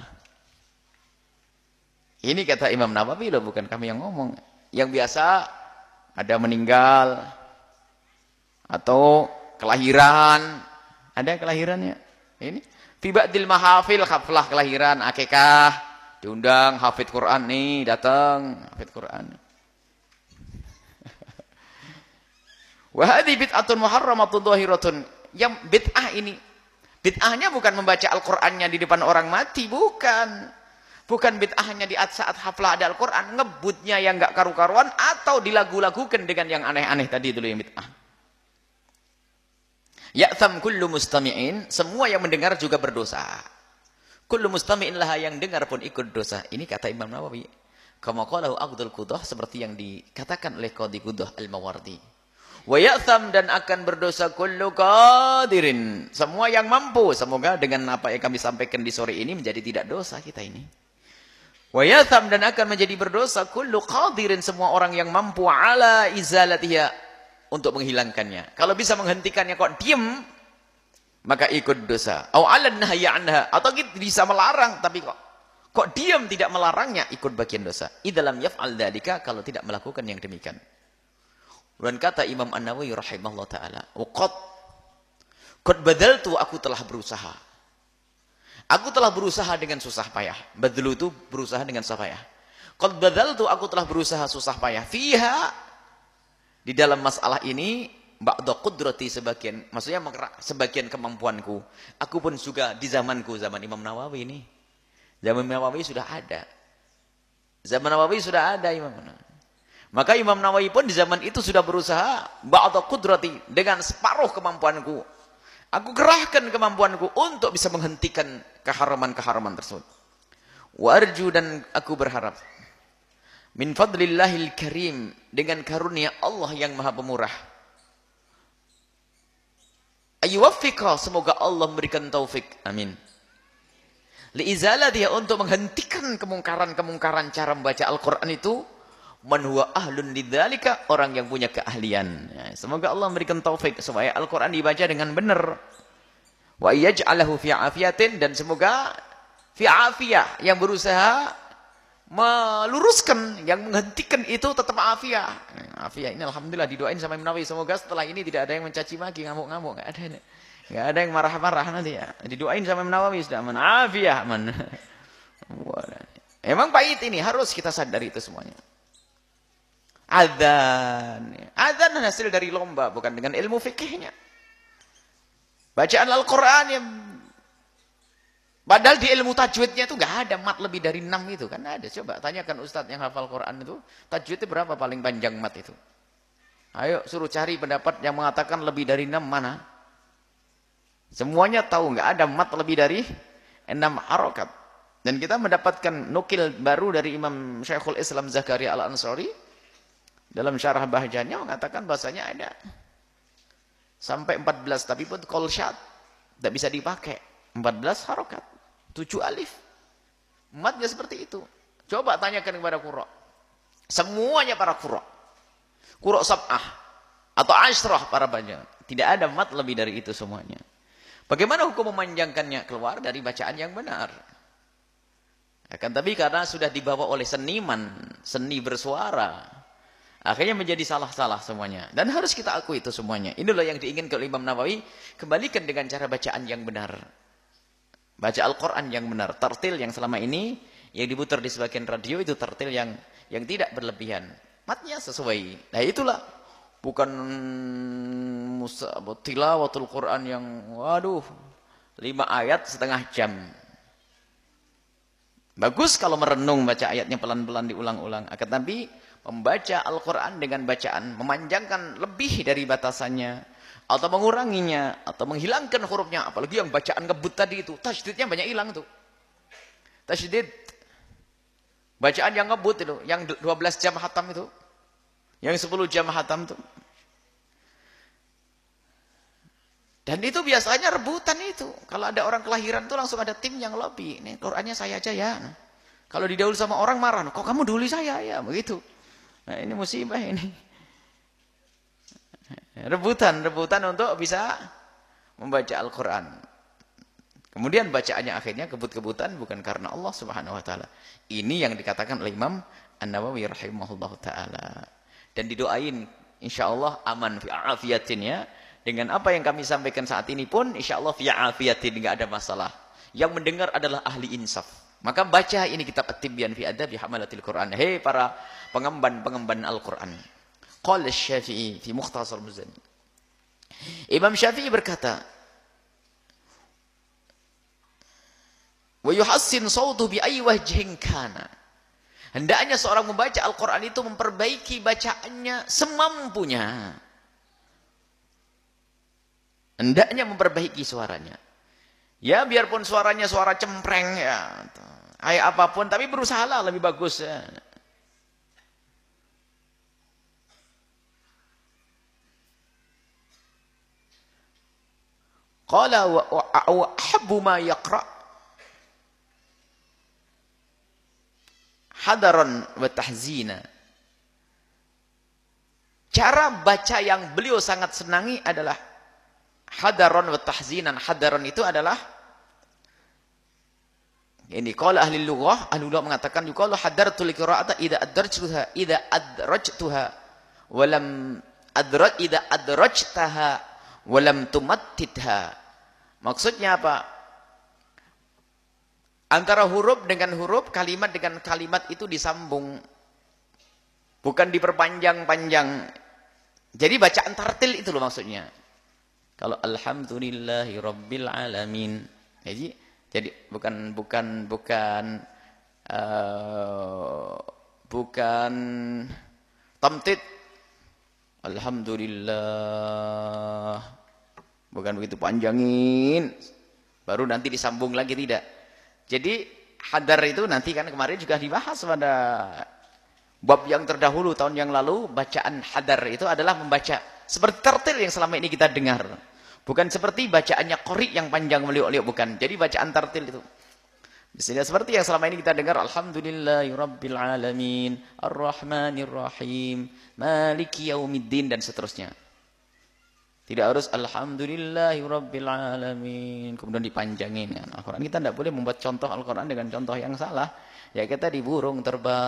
Speaker 1: ini kata Imam Nawawi loh, bukan kami yang ngomong. Yang biasa ada meninggal atau kelahiran, ada kelahirannya. Ini fi ba'dil mahafil, haflah kelahiran, akikah, diundang hafid Quran nih, datang hafid Quran. Wa hadhi bid'atun muharramatun dhahiratun. Yang bid'ah ini, bid'ahnya bukan membaca Al-Qur'annya di depan orang mati, bukan. Bukan bid'ahnya di saat haflah ada Al-Qur'an, ngebutnya yang enggak karu-karuan atau dilagu-lagukan dengan yang aneh-aneh tadi dulu yang bid'ah. Ya'tham kullu mustami'in, semua yang mendengar juga berdosa. Kullu mustami'in laha, yang dengar pun ikut dosa. Ini kata Imam Nawawi. Kama qalahu Aqdul Qudah, seperti yang dikatakan oleh Qadhi Qudah Al-Mawardi. Wa ya'tham, dan akan berdosa kullu qadirin, semua yang mampu. Semoga dengan apa yang kami sampaikan di sore ini menjadi tidak dosa kita ini. Wa ya'tham, dan akan menjadi berdosa kullu qadirin, semua orang yang mampu ala izalatiha, untuk menghilangkannya. Kalau bisa menghentikannya kok diam, maka ikut dosa. Au 'alan nahyi anha, atau kita bisa melarang tapi kok kok diam tidak melarangnya, ikut bagian dosa. Idzalam yaf'al dzalika, kalau tidak melakukan yang demikian. Dan kata Imam An-Nawawi rahimahullah ta'ala, waqad qad badaltu, aku telah berusaha. Aku telah berusaha dengan susah payah. Badlu itu berusaha dengan susah payah. Qad badaltu, aku telah berusaha susah payah. Fiha, di dalam masalah ini, ba'da qudrati, sebagian, maksudnya sebagian kemampuanku. Aku pun juga di zamanku, zaman Imam Nawawi ini. Zaman Imam Nawawi sudah ada. Zaman Nawawi sudah ada Imam Nawawi. Maka Imam Nawawi pun di zaman itu sudah berusaha ba'da qudrati, dengan separuh kemampuanku. Aku kerahkan kemampuanku untuk bisa menghentikan keharaman-keharaman tersebut. Wa arju, dan aku berharap min fadlillahil karim, dengan karunia Allah yang Maha Pemurah. Ayyuwaffiqa, semoga Allah memberikan taufik. Amin. Liizalah dia untuk menghentikan kemungkaran-kemungkaran cara membaca Al-Quran itu. Man huwa ahlun lidzalika, orang yang punya keahlian. Ya, semoga Allah memberikan taufik supaya Al-Quran dibaca dengan benar. Wa yaj'alahu fi afiyatin, dan semoga fi afiyah, yang berusaha meluruskan, yang menghentikan itu tetap afiyah. Afiyah ini alhamdulillah didoain sama Imam Nawawi, semoga setelah ini tidak ada yang mencaci maki, ngamuk-ngamuk, enggak ada ini. Enggak ada yang marah-marah nanti ya. Didoain sama Imam Nawawi sudah aman, afiyah aman. Emang pahit ini, harus kita sadari itu semuanya. Adzan. Adzan hasil dari lomba, bukan dengan ilmu fikihnya. Bacaan Al-Quran yang padahal di ilmu tajwidnya itu enggak ada mat lebih dari enam itu kan ada. Coba tanyakan ustadz yang hafal Quran itu, tajwidnya berapa paling panjang mat itu? Ayo suruh cari pendapat yang mengatakan lebih dari enam mana? Semuanya tahu enggak ada mat lebih dari enam harokat. Dan kita mendapatkan nukil baru dari Imam Syekhul Islam Zakaria Al-Ansari dalam syarah bahjanya mengatakan bahasanya ada sampai empat belas, tapi pun kol syad tidak bisa dipakai. empat belas harokat, tujuh alif. Matnya seperti itu. Coba tanyakan kepada qurra. Semuanya para qurra. Qurra sab'ah atau asyrah para baca. Tidak ada mat lebih dari itu semuanya. Bagaimana hukum memanjangkannya? Keluar dari bacaan yang benar. Akan tapi karena sudah dibawa oleh seniman, seni bersuara, akhirnya menjadi salah-salah semuanya. Dan harus kita akui itu semuanya. Inilah yang diinginkan oleh Imam Nawawi. Kembalikan dengan cara bacaan yang benar. Baca Al-Quran yang benar. Tartil yang selama ini yang diputar di sebagian radio itu tartil yang yang tidak berlebihan. Matnya sesuai. Nah itulah. Bukan tilawatul Quran yang waduh lima ayat setengah jam. Bagus kalau merenung baca ayatnya pelan-pelan diulang-ulang. Akan tapi membaca Al-Quran dengan bacaan memanjangkan lebih dari batasannya atau menguranginya atau menghilangkan hurufnya, apalagi yang bacaan ngebut tadi itu tasydidnya banyak hilang tuh. Tasydid bacaan yang ngebut itu, yang dua belas jam hatam itu, yang sepuluh jam hatam tuh. Dan itu biasanya rebutan itu. Kalau ada orang kelahiran tuh langsung ada tim yang lobby. Ini Qurannya saya aja ya. Nah, kalau didahului sama orang marah, kok kamu dahului saya ya, begitu. Nah, ini musibah ini. Rebutan, rebutan untuk bisa membaca Al-Quran. Kemudian bacaannya akhirnya kebut-kebutan bukan karena Allah Subhanahu wa taala. Ini yang dikatakan oleh Imam An-Nawawi rahimahullahu taala. Dan didoain insyaallah aman fi afiyatin ya. Dengan apa yang kami sampaikan saat ini pun insyaallah fi afiyatin, enggak ada masalah. Yang mendengar adalah ahli insaf. Maka baca ini kitab At-Tibyan fi Adabi Hamalatil Quran. Hei para pengemban-pengemban Al-Quran. Qala Asy-Syafi'i fi Mukhtasar Muzani. Imam Syafi'i berkata, wa yuhassin sautu bi ayyi wajhin kana. Hendaknya seorang membaca Al-Quran itu memperbaiki bacaannya semampunya. Hendaknya memperbaiki suaranya. Ya biarpun suaranya suara cempreng ya, kayak apapun, tapi berusaha lah lebih bagus ya. Qala wa ahabbu ma yaqra hadaran wa tahzina. Cara baca yang beliau sangat senangi adalah hadaran wa tahzinan. Hadaran itu adalah ini qala ahli lughah, ahli lughah mengatakan yuqalu hadartul qira'ata idza adrajtuha idza adrajtuha wa lam adraj idza adrajtaha wa lam tumattidha. Maksudnya apa? Antara huruf dengan huruf, kalimat dengan kalimat itu disambung. Bukan diperpanjang-panjang. Jadi bacaan tartil itu loh maksudnya. Kalau alhamdulillahi rabbil alamin. Jadi jadi bukan bukan bukan uh, bukan tamtid. Alhamdulillah. Bukan begitu panjangin. Baru nanti disambung lagi, tidak. Jadi hadar itu nanti kan kemarin juga dibahas pada bab yang terdahulu tahun yang lalu. Bacaan hadar itu adalah membaca seperti tartil yang selama ini kita dengar. Bukan seperti bacaannya qori yang panjang meliuk-liuk, bukan. Jadi bacaan tartil itu. Misalnya seperti yang selama ini kita dengar, Alhamdulillahirabbil alamin, Ar-Rahmanir-Rahim, Maliki yaumiddin dan seterusnya. Tidak harus Alhamdulillahirabbil alamin kemudian dipanjangin kan. Al-Qur'an kita tidak boleh membuat contoh Al-Qur'an dengan contoh yang salah. Ya kita di burung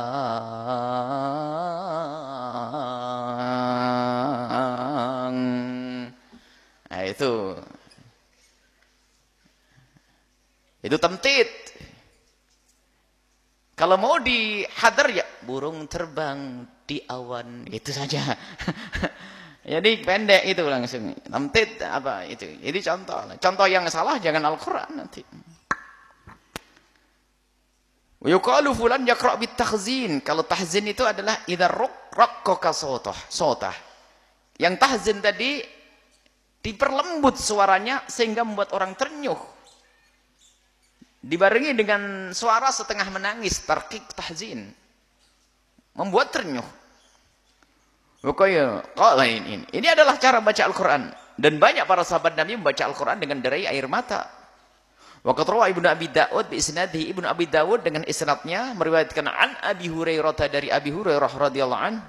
Speaker 1: terbang. Nah itu. Itu tamtid. Kalau mau di hadar ya burung terbang di awan, itu saja. Jadi pendek itu langsung. Tamtid apa itu. Jadi contoh. Contoh yang salah jangan Al-Qur'an nanti. Yuqalu fulan yaqra' bit tahzin. Kalau tahzin itu adalah idza raqqaka sawtah, sawtah. Yang tahzin tadi diperlembut suaranya sehingga membuat orang ternyuh. Dibarengi dengan suara setengah menangis, tarqiq tahzin. Membuat ternyuh. Pokoknya qala ini. Ini adalah cara baca Al-Qur'an dan banyak para sahabat Nabi membaca Al-Qur'an dengan derai air mata. Waqat rawa Ibnu Abi Daud bi isnadihi, Ibnu Abi Daud dengan isnadnya meriwayatkan an Abi Hurairah dari Abi Hurairah radhiyallahu an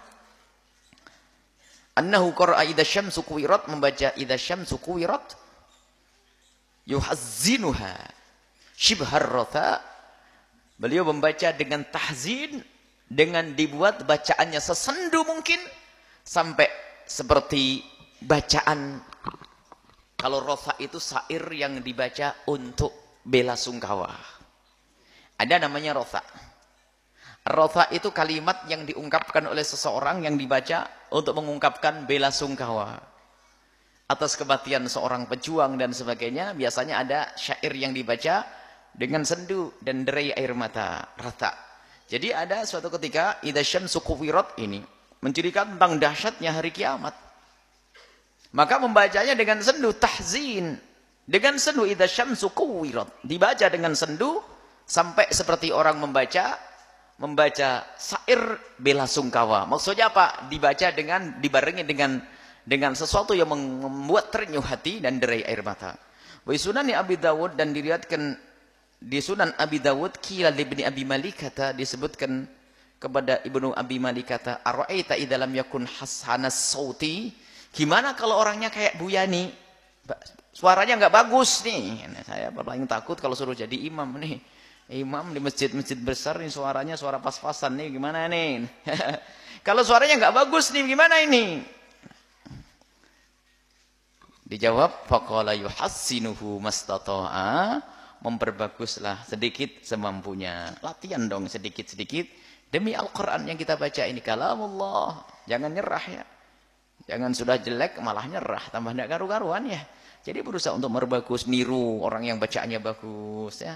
Speaker 1: annahu qara'a idza syamsu kuwirat, membaca idza syamsu kuwirat yuhazzinuha shibhar ratha. Beliau membaca dengan tahzin, dengan dibuat bacaannya sesendu mungkin sampai seperti bacaan kalau rotha itu syair yang dibaca untuk bela sungkawa. Ada namanya rotha. Rotha itu kalimat yang diungkapkan oleh seseorang yang dibaca untuk mengungkapkan bela sungkawa atas kematian seorang pejuang dan sebagainya. Biasanya ada syair yang dibaca dengan sendu dan derai air mata. Rotha. Jadi ada suatu ketika idza syamsu kuwirat ini menceritakan tentang dahsyatnya hari kiamat. Maka membacanya dengan sendu tahzin, dengan sendu idza syamsu kuwirat, dibaca dengan sendu sampai seperti orang membaca membaca syair bela sungkawa. Maksudnya apa? Dibaca dengan dibarengi dengan dengan sesuatu yang membuat ternyuh hati dan derai air mata. Wa Sunan Abi Dawud, dan diriwayatkan di Sunan Abi Dawud, qila libni Abi Malikah, disebutkan kepada Ibnu Abi Malikah, ara'aita idza lam yakun hasanas sauti, gimana kalau orangnya kayak Bu Yani, suaranya nggak bagus nih. Nah, saya paling takut kalau suruh jadi imam nih, imam di masjid-masjid besar nih suaranya suara pas-pasan nih, gimana nih? Kalau suaranya nggak bagus nih, gimana ini? Dijawab, faqala yuhassinuhu mastata'a, memperbaguslah sedikit semampunya. Latihan dong sedikit-sedikit demi Al-Qur'an yang kita baca ini, kalamullah. Jangan nyerah ya. Jangan sudah jelek malah nyerah, tambah tidak karu-karuan ya. Jadi berusaha untuk merbagus, niru orang yang bacaannya bagus ya.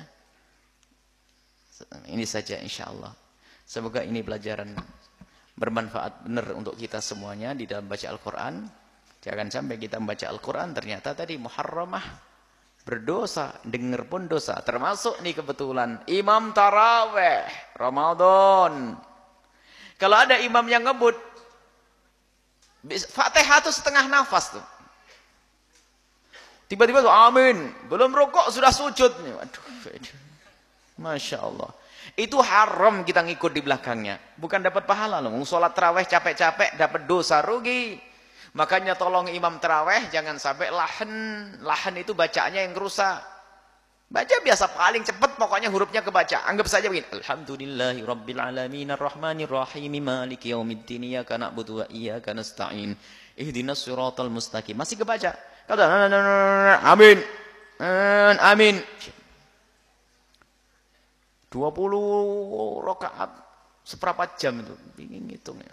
Speaker 1: Ini saja insyaallah. Semoga ini pelajaran bermanfaat benar untuk kita semuanya di dalam baca Al-Qur'an. Jangan sampai kita membaca Al-Qur'an ternyata tadi muharramah, berdosa, dengar pun dosa. Termasuk nih kebetulan imam taraweh Ramadan. Kalau ada imam yang ngebut Fatihah itu setengah nafas tuh. Tiba-tiba tuh amin, belum rukuk sudah sujud. Waduh, Masya Allah. Itu haram kita ngikut di belakangnya. Bukan dapat pahala loh. Sholat taraweh capek-capek dapat dosa, rugi. Makanya tolong imam taraweh jangan sampai lahan. Lahan itu bacaannya yang rusak. Baca biasa paling cepat, pokoknya hurufnya kebaca. Anggap saja begini. Alhamdulillahi rabbil alamin arrahmanir rahim maliki yaumiddin iyyaka na'budu wa iyyaka nasta'in ihdinas siratal mustaqim. Masih kebaca. Kata amin. Amin. dua puluh rakaat seperempat jam itu. Ingin ngitungnya.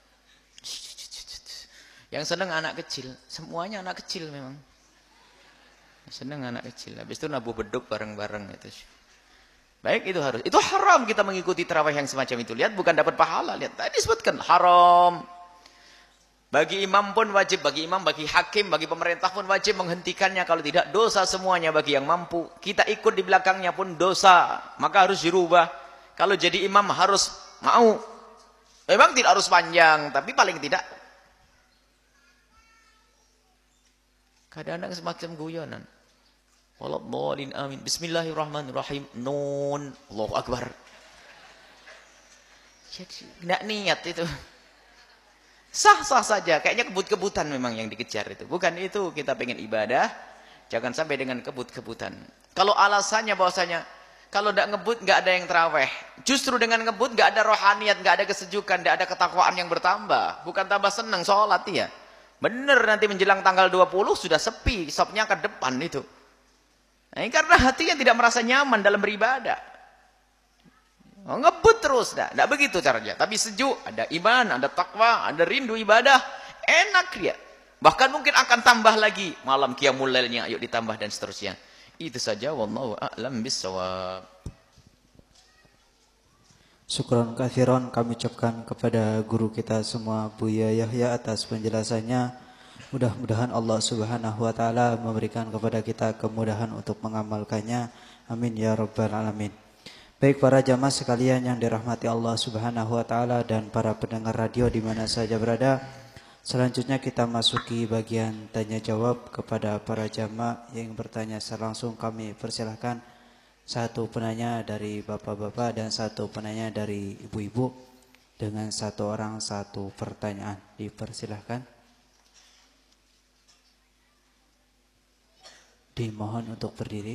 Speaker 1: Yang senang anak kecil, semuanya anak kecil memang. Senang anak kecil. Habis itu nabuh beduk bareng-bareng itu. Baik, itu harus. Itu haram kita mengikuti tarawih yang semacam itu. Lihat, bukan dapat pahala. Lihat, tadi disebutkan haram. Bagi imam pun wajib, bagi imam, bagi hakim, bagi pemerintah pun wajib menghentikannya. Kalau tidak, dosa semuanya bagi yang mampu. Kita ikut di belakangnya pun dosa. Maka harus dirubah. Kalau jadi imam harus mau. Memang tidak harus panjang, tapi paling tidak. Kadang-kadang semacam guyonan. Waladhdallin amin. Bismillahirrahmanirrahim. Nun. Allahu Akbar. Jadi enggak niat itu. Sah-sah saja. Kayaknya kebut-kebutan memang yang dikejar itu. Bukan itu kita pengen ibadah. Jangan sampai dengan kebut-kebutan. Kalau alasannya bahwasanya kalau enggak ngebut enggak ada yang tarawih. Justru dengan ngebut enggak ada rohaniyat, enggak ada kesejukan, enggak ada ketakwaan yang bertambah. Bukan tambah senang sholat ya. Bener nanti menjelang tanggal dua puluh sudah sepi, sopnya ke depan itu. Nah, ini karena hatinya tidak merasa nyaman dalam beribadah. Oh, ngebut terus, dah. Tidak begitu caranya. Tapi sejuk, ada iman, ada takwa, ada rindu ibadah, enak dia. Bahkan mungkin akan tambah lagi malam qiyamul lailnya, ayo ditambah dan seterusnya. Itu saja, wallahu a'lam bissawab.
Speaker 2: Syukran kathiran kami ucapkan kepada guru kita semua, Buya Yahya, atas penjelasannya. Mudah-mudahan Allah Subhanahu wa taala memberikan kepada kita kemudahan untuk mengamalkannya. Amin ya rabbal alamin. Baik para jamaah sekalian yang dirahmati Allah Subhanahu wa taala dan para pendengar radio di mana saja berada. Selanjutnya kita masuki bagian tanya jawab kepada para jamaah yang bertanya secara langsung. Kami persilahkan satu penanya dari bapak-bapak dan satu penanya dari ibu-ibu dengan satu orang satu pertanyaan. Dipersilahkan. Dimohon untuk berdiri.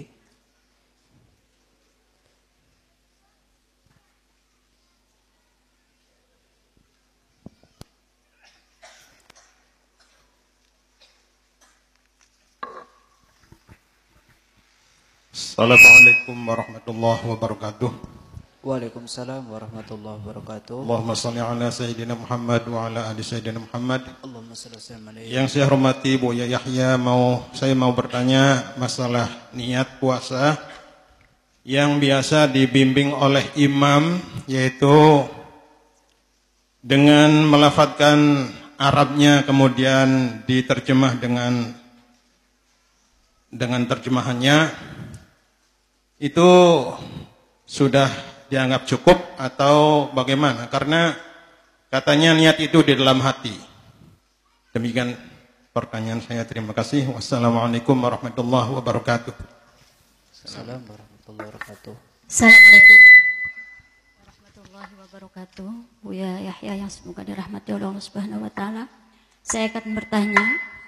Speaker 3: Assalamualaikum warahmatullahi wabarakatuh.
Speaker 2: Waalaikumsalam warahmatullahi wabarakatuh.
Speaker 3: Allahumma salli ala Sayyidina Muhammad wa ala ali Sayyidina Muhammad.
Speaker 2: Allahumma salli alaihi.
Speaker 3: Yang saya hormati Buya Yahya, mau saya mau bertanya masalah niat puasa yang biasa dibimbing oleh imam, yaitu dengan melafadzkan Arabnya kemudian diterjemah dengan dengan terjemahannya, itu sudah dianggap cukup atau bagaimana? Karena katanya niat itu di dalam hati. Demikian pertanyaan saya. Terima kasih. Wassalamualaikum warahmatullahi wabarakatuh.
Speaker 2: Assalamualaikum warahmatullahi wabarakatuh.
Speaker 4: Assalamualaikum warahmatullahi wabarakatuh. Buya Yahya yang semoga dirahmati oleh Allah Subhanahu wa taala. Saya akan bertanya.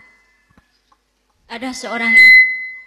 Speaker 4: Ada seorang ibu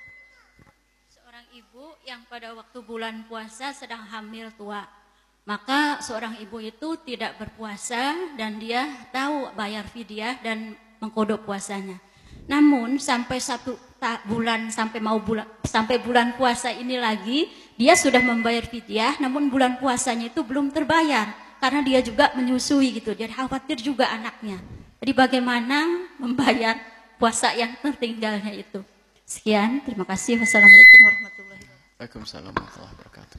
Speaker 4: yang pada waktu bulan puasa sedang hamil tua. Maka seorang ibu itu tidak berpuasa dan dia tahu bayar fidyah dan mengkodok puasanya. Namun sampai satu bulan sampai mau bulan sampai bulan puasa ini lagi dia sudah membayar fidyah, namun bulan puasanya itu belum terbayar karena dia juga menyusui gitu. Dia khawatir juga anaknya. Jadi bagaimana membayar puasa yang tertinggalnya itu? Sekian, terima kasih. Wassalamualaikum warahmatullahi wabarakatuh.
Speaker 1: Waalaikumsalam warahmatullahi wabarakatuh.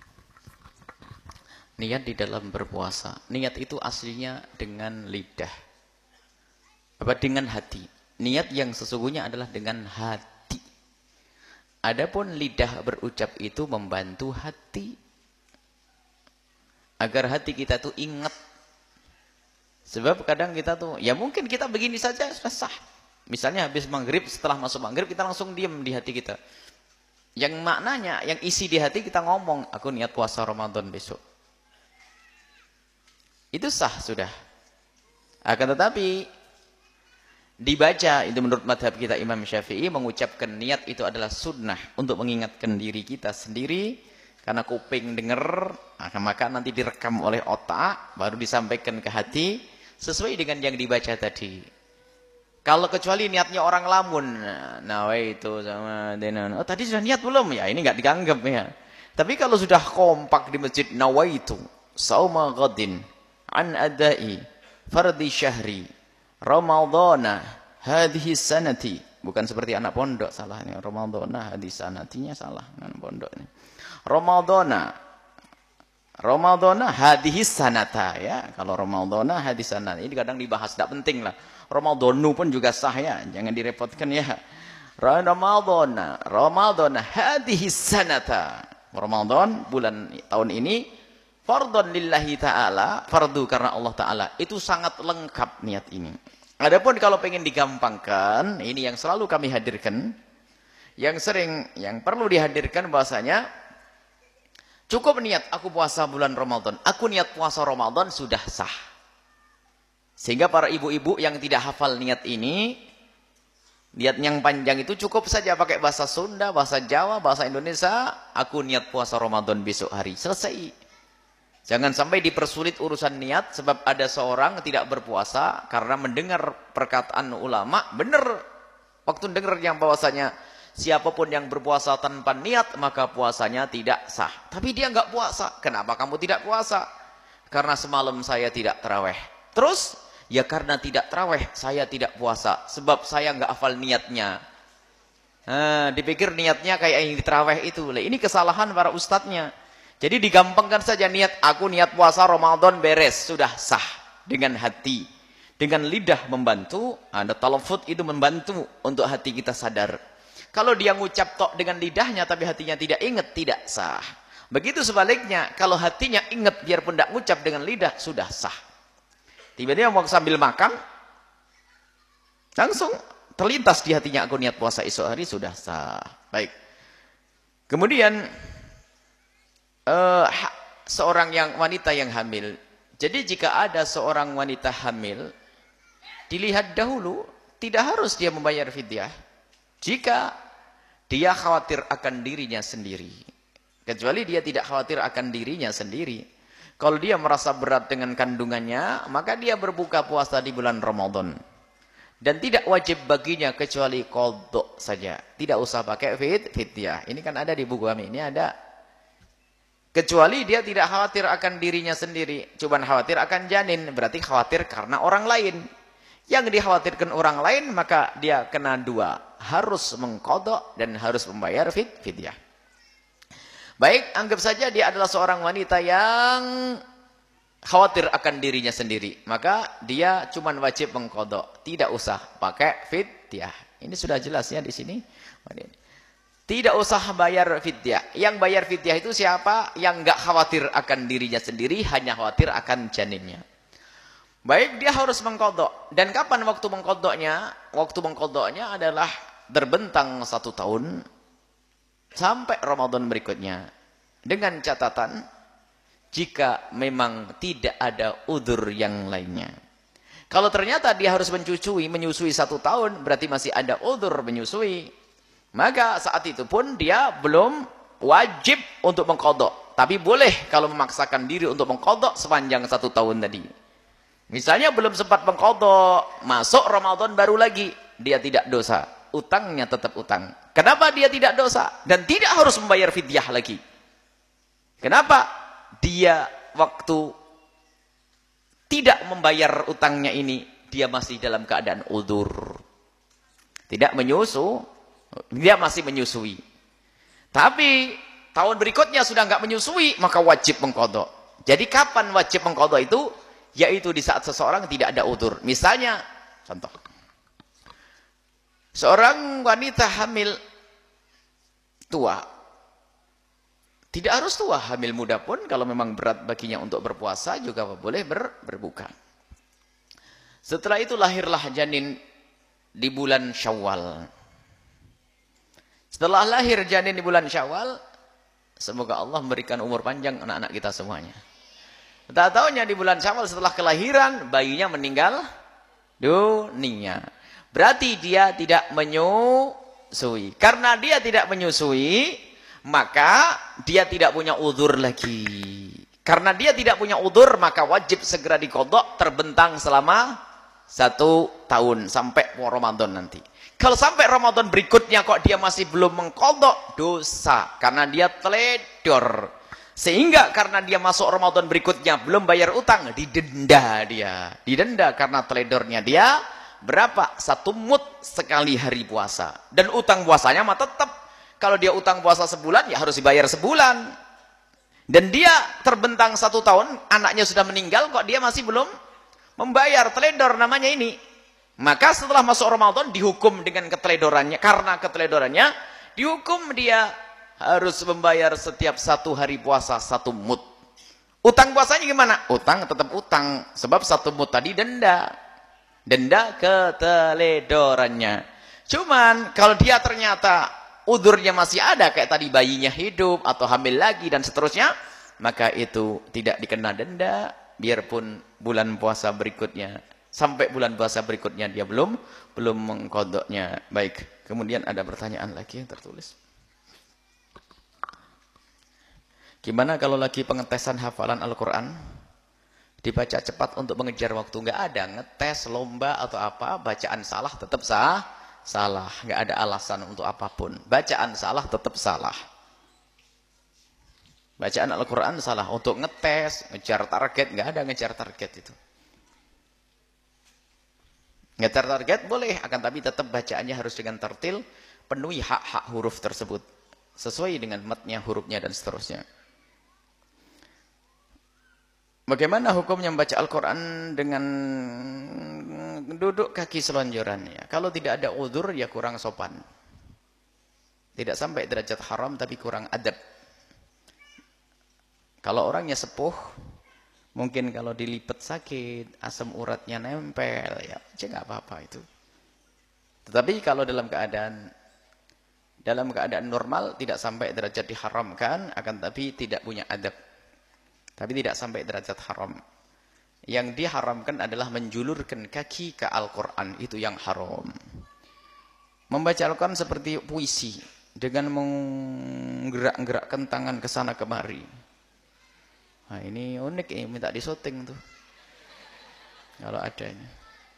Speaker 1: Niat di dalam berpuasa. Niat itu aslinya dengan lidah. Apa dengan hati? Niat yang sesungguhnya adalah dengan hati. Adapun lidah berucap itu membantu hati. Agar hati kita tuh ingat. Sebab kadang kita tuh, ya mungkin kita begini saja sudah sah. Misalnya habis maghrib, setelah masuk maghrib kita langsung diam di hati kita. Yang maknanya, yang isi di hati kita ngomong, aku niat puasa Ramadan besok. Itu sah sudah. Akan tetapi, dibaca, itu menurut madhab kita Imam Syafi'i, mengucapkan niat itu adalah sunnah untuk mengingatkan diri kita sendiri. Karena kuping dengar, maka nanti direkam oleh otak, baru disampaikan ke hati, sesuai dengan yang dibaca tadi. Kalau kecuali niatnya orang lamun, nah itu sama denan. Oh tadi sudah niat belum? Ya ini nggak dianggap ya. Tapi kalau sudah kompak di masjid, nawaitu sauma ghadin an adai fardi syahri ramadhana hadhihi sanati. Bukan seperti anak pondok salahnya. Ramadhana hadhihi sanatinya salah anak pondok ini. Ramadhana Ramadhana hadhihi sanata ya. Kalau Ramadhana hadhihi sanata ini kadang dibahas, tidak penting lah. Ramadhanu pun juga sah ya, jangan direpotkan ya. Ramadhana, Ramadhana hadhihi sanata. Ramadan bulan tahun ini fardhon lillahi taala, fardu karena Allah taala. Itu sangat lengkap niat ini. Adapun kalau pengen digampangkan, ini yang selalu kami hadirkan. yang sering, yang perlu dihadirkan bahasanya, cukup niat aku puasa bulan Ramadan, aku niat puasa Ramadan sudah sah. Sehingga para ibu-ibu yang tidak hafal niat ini, niat yang panjang itu cukup saja pakai bahasa Sunda, bahasa Jawa, bahasa Indonesia, aku niat puasa Ramadan besok hari, selesai. Jangan sampai dipersulit urusan niat, sebab ada seorang tidak berpuasa karena mendengar perkataan ulama, benar waktu dengar yang bahwasanya siapapun yang berpuasa tanpa niat maka puasanya tidak sah. Tapi dia nggak puasa. Kenapa kamu tidak puasa? Karena semalam saya tidak taraweh. Terus ya karena tidak taraweh saya tidak puasa, sebab saya nggak hafal niatnya. Nah, dipikir niatnya kayak yang di taraweh itu. Ini kesalahan para ustadznya. Jadi digampangkan saja niat, aku niat puasa Ramadan beres, sudah sah dengan hati. Dengan lidah membantu, ada talafut itu membantu untuk hati kita sadar. Kalau dia ngucap tok dengan lidahnya tapi hatinya tidak ingat, tidak sah. Begitu sebaliknya, kalau hatinya ingat biarpun tidak ngucap dengan lidah, sudah sah. Tiba-tiba mau sambil makan, langsung terlintas di hatinya, aku niat puasa esok hari, sudah sah. Baik. Kemudian, Uh, seorang yang wanita yang hamil. Jadi jika ada seorang wanita hamil, dilihat dahulu, tidak harus dia membayar fidyah. Jika dia khawatir akan dirinya sendiri. Kecuali dia tidak khawatir akan dirinya sendiri. Kalau dia merasa berat dengan kandungannya, maka dia berbuka puasa di bulan Ramadan. Dan tidak wajib baginya kecuali qadha saja. Tidak usah pakai fidyah. Ini kan ada di buku kami. Ini ada. Kecuali dia tidak khawatir akan dirinya sendiri, cuman khawatir akan janin, berarti khawatir karena orang lain. Yang dikhawatirkan orang lain, maka dia kena dua, harus mengqadha dan harus membayar fidyah. Baik, anggap saja dia adalah seorang wanita yang khawatir akan dirinya sendiri, maka dia cuman wajib mengqadha, tidak usah pakai fidyah. Ini sudah jelas ya di sini. Tidak usah bayar fidyah. Yang bayar fidyah itu siapa? Yang enggak khawatir akan dirinya sendiri, hanya khawatir akan janinnya. Baik, dia harus mengqadha. Dan kapan waktu mengqadhanya? Waktu mengqadhanya adalah terbentang satu tahun sampai Ramadan berikutnya. Dengan catatan, jika memang tidak ada udzur yang lainnya. Kalau ternyata dia harus menyusui, menyusui satu tahun, berarti masih ada udzur menyusui. Maka saat itu pun dia belum wajib untuk mengqadha. Tapi boleh kalau memaksakan diri untuk mengqadha sepanjang satu tahun tadi. Misalnya belum sempat mengqadha, masuk Ramadan baru lagi, dia tidak dosa. Utangnya tetap utang. Kenapa dia tidak dosa? Dan tidak harus membayar fidyah lagi. Kenapa? Dia waktu tidak membayar utangnya ini, dia masih dalam keadaan udzur. Tidak menyusu. Dia masih menyusui. Tapi tahun berikutnya sudah nggak menyusui, maka wajib mengqadha. Jadi kapan wajib mengqadha itu? Yaitu di saat seseorang tidak ada udzur. Misalnya, contoh. Seorang wanita hamil tua. Tidak harus tua, hamil muda pun kalau memang berat baginya untuk berpuasa juga boleh ber, berbuka. Setelah itu lahirlah janin di bulan Syawal. Setelah lahir janin di bulan Syawal, semoga Allah memberikan umur panjang anak-anak kita semuanya. Tak tahunya di bulan Syawal setelah kelahiran, bayinya meninggal dunia. Berarti dia tidak menyusui. Karena dia tidak menyusui, maka dia tidak punya udzur lagi. Karena dia tidak punya udzur, maka wajib segera diqadha terbentang selama satu tahun sampai Ramadan nanti. Kalau sampai Ramadan berikutnya kok dia masih belum mengqadha, dosa. Karena dia teledor. Sehingga karena dia masuk Ramadan berikutnya belum bayar utang, didenda dia. Didenda karena teledornya dia. Berapa? Satu mut sekali hari puasa. Dan utang puasanya mah tetap. Kalau dia utang puasa sebulan, ya harus dibayar sebulan. Dan dia terbentang satu tahun, anaknya sudah meninggal, kok dia masih belum membayar. Teledor namanya ini. Maka setelah masuk Ramadan dihukum dengan keteledorannya. Karena keteledorannya dihukum dia harus membayar setiap satu hari puasa satu mut. Utang puasanya gimana? Utang tetap utang. Sebab satu mut tadi denda. Denda keteledorannya. Cuman kalau dia ternyata udurnya masih ada, kayak tadi bayinya hidup atau hamil lagi dan seterusnya, maka itu tidak dikena denda, biarpun bulan puasa berikutnya, sampai bulan puasa berikutnya dia belum belum mengkodoknya. Baik, kemudian ada pertanyaan lagi yang tertulis. Gimana kalau lagi pengetesan hafalan Al-Quran? Dibaca cepat untuk mengejar waktu. Nggak ada ngetes, lomba atau apa, bacaan salah tetap sah, salah. Nggak ada alasan untuk apapun. Bacaan salah tetap salah. Bacaan Al-Quran salah. Untuk ngetes, ngejar target, nggak ada ngejar target itu. Ngejar target boleh, akan tapi tetap bacaannya harus dengan tertil, penuhi hak-hak huruf tersebut. Sesuai dengan matnya, hurufnya, dan seterusnya. Bagaimana hukumnya membaca Al-Quran dengan duduk kaki selonjoran? Ya, kalau tidak ada uzur, ya kurang sopan. Tidak sampai derajat haram, tapi kurang adab. Kalau orangnya sepuh, mungkin kalau dilipat sakit, asam uratnya nempel, ya nggak apa-apa itu. Tetapi kalau dalam keadaan dalam keadaan normal, tidak sampai derajat diharamkan, akan tapi tidak punya adab. Tapi tidak sampai derajat haram. Yang diharamkan adalah menjulurkan kaki ke Al-Quran. Itu yang haram. Membaca Al-Quran seperti puisi. Dengan menggerak-gerakkan tangan ke sana kemari. Nah ini unik ya. Minta disoting tuh. Kalau adanya.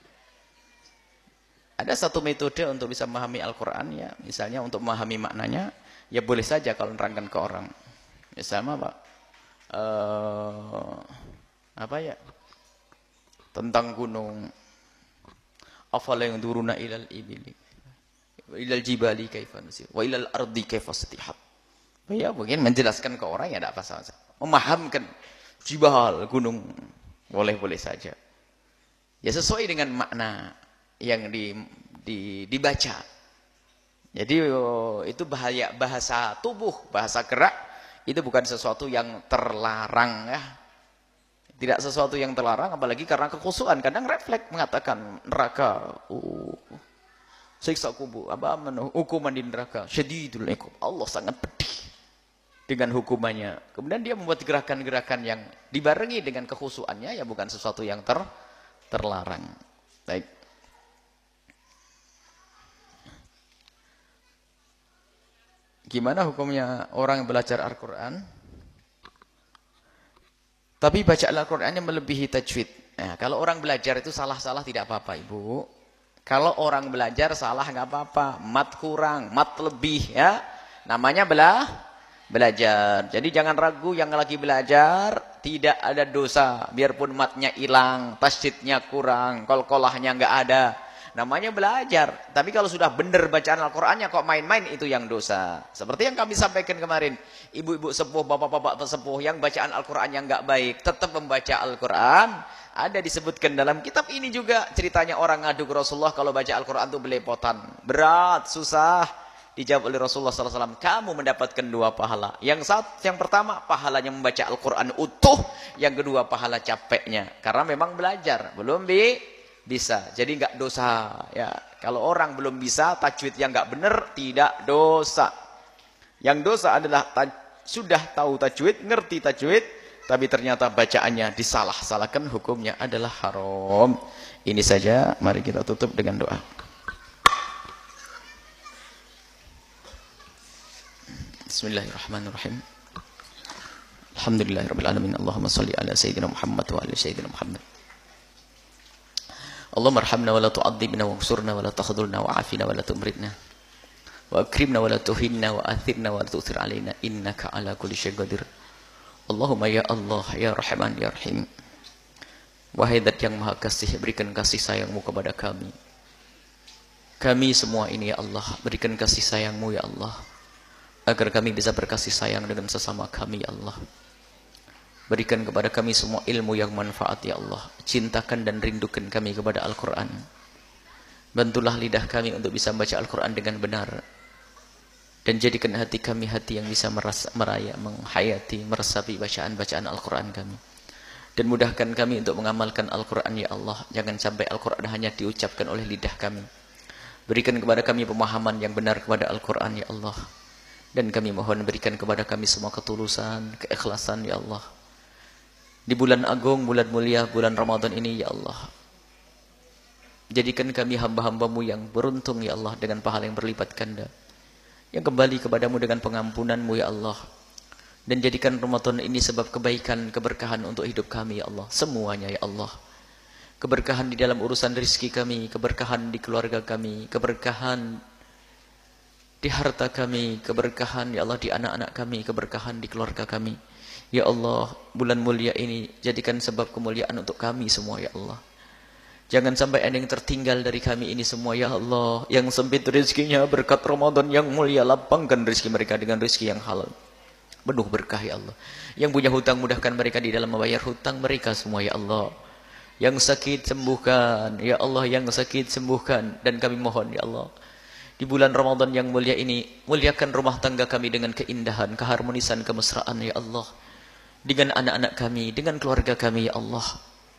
Speaker 1: Ada satu metode untuk bisa memahami Al-Quran. Ya, misalnya untuk memahami maknanya. Ya boleh saja kalau nerangkan ke orang. Misalnya apa? Uh, apa ya tentang gunung, afala yang duruna ilal ibili ilal jibali kaifa nusir wa ilal ardi kaifa satihat. Ya mungkin menjelaskan ke orang ya tidak apa saja, memahamkan jibal gunung boleh-boleh saja ya, sesuai dengan makna yang di, di, dibaca. Jadi oh, itu bahaya bahasa tubuh, bahasa gerak. Itu bukan sesuatu yang terlarang ya. Tidak sesuatu yang terlarang, apalagi karena kekhusuan. Kadang refleks mengatakan neraka, uh, siksa kubur, apa hukuman di neraka, syadidul iqab. Allah sangat pedih dengan hukumannya. Kemudian dia membuat gerakan-gerakan yang dibarengi dengan kekhusuannya, ya bukan sesuatu yang ter terlarang. Baik. Gimana hukumnya orang yang belajar Al-Quran tapi bacaan Al-Qurannya melebihi tajwid? Nah, kalau orang belajar itu salah-salah tidak apa-apa ibu. Kalau orang belajar salah nggak apa-apa, mat kurang, mat lebih ya, namanya belah belajar. Jadi jangan ragu yang lagi belajar, tidak ada dosa biarpun matnya hilang, tasydidnya kurang, qalqalahnya nggak ada. Namanya belajar. Tapi kalau sudah benar bacaan Al-Qur'annya kok main-main, itu yang dosa. Seperti yang kami sampaikan kemarin. Ibu-ibu sepuh, bapak-bapak sepuh yang bacaan Al-Qur'annya enggak baik, tetap membaca Al-Qur'an. Ada disebutkan dalam kitab ini juga ceritanya orang ngadu ke Rasulullah kalau baca Al-Qur'an itu belepotan. Berat, susah. Dijawab oleh Rasulullah sallallahu alaihi wasallam, kamu mendapatkan dua pahala. Yang satu, yang pertama pahalanya membaca Al-Qur'an utuh, yang kedua pahala capeknya karena memang belajar, belum bi bisa. Jadi enggak dosa ya. Kalau orang belum bisa tajwid yang enggak benar, tidak dosa. Yang dosa adalah sudah tahu tajwid, ngerti tajwid, tapi ternyata bacaannya disalah-salahkan, hukumnya adalah haram. Ini saja, mari kita tutup dengan doa. Bismillahirrahmanirrahim. Alhamdulillahirabbil alamin. Allahumma shalli ala sayyidina Muhammad wa ala sayyidina Muhammad. Allahumma arhamna wa la tu'adzibna wa ansurna wa la takhdhulna wa afina wa la tumritna wa akrimna wa la tuhinna wa athirna wa la tu'thir alaina innaka ala kulli syai'in qadir. Allahumma ya Allah ya Rahman ya Rahim. Wahai Zat yang Maha Kasih, berikan kasih sayang-Mu kepada kami. Kami semua ini ya Allah, berikan kasih sayang-Mu ya Allah, agar kami bisa berkasih sayang dengan sesama kami ya Allah. Berikan kepada kami semua ilmu yang manfaat ya Allah. Cintakan dan rindukan kami kepada Al-Quran. Bantulah lidah kami untuk bisa membaca Al-Quran dengan benar. Dan jadikan hati kami hati yang bisa merasa, meraya, menghayati, meresapi bacaan-bacaan Al-Quran kami. Dan mudahkan kami untuk mengamalkan Al-Quran ya Allah. Jangan sampai Al-Quran hanya diucapkan oleh lidah kami, Berikan kepada kami pemahaman yang benar kepada Al-Quran, ya Allah. Dan kami mohon berikan kepada kami semua ketulusan, keikhlasan, ya Allah. Di bulan agung, bulan mulia, bulan Ramadan ini, ya Allah. Jadikan kami hamba-hambamu yang beruntung, ya Allah, dengan pahala yang berlipat ganda. Yang kembali kepadamu dengan pengampunanmu, ya Allah. Dan jadikan Ramadan ini sebab kebaikan, keberkahan untuk hidup kami, ya Allah. Semuanya, ya Allah. Keberkahan di dalam urusan rizki kami, keberkahan di keluarga kami, keberkahan di harta kami, keberkahan, ya Allah, di anak-anak kami, keberkahan di keluarga kami. Ya Allah, bulan mulia ini jadikan sebab kemuliaan untuk kami semua, ya Allah. Jangan sampai ada yang tertinggal dari kami ini semua, ya Allah. Yang sempit rezekinya berkat Ramadan yang mulia, lapangkan rezeki mereka dengan rezeki yang halal, penuh berkah, ya Allah. Yang punya hutang, mudahkan mereka di dalam membayar hutang mereka semua, ya Allah. Yang sakit sembuhkan, ya Allah. Yang sakit sembuhkan. Dan kami mohon, ya Allah, di bulan Ramadan yang mulia ini, muliakan rumah tangga kami dengan keindahan, keharmonisan, kemesraan, ya Allah. Dengan anak-anak kami, dengan keluarga kami, ya Allah.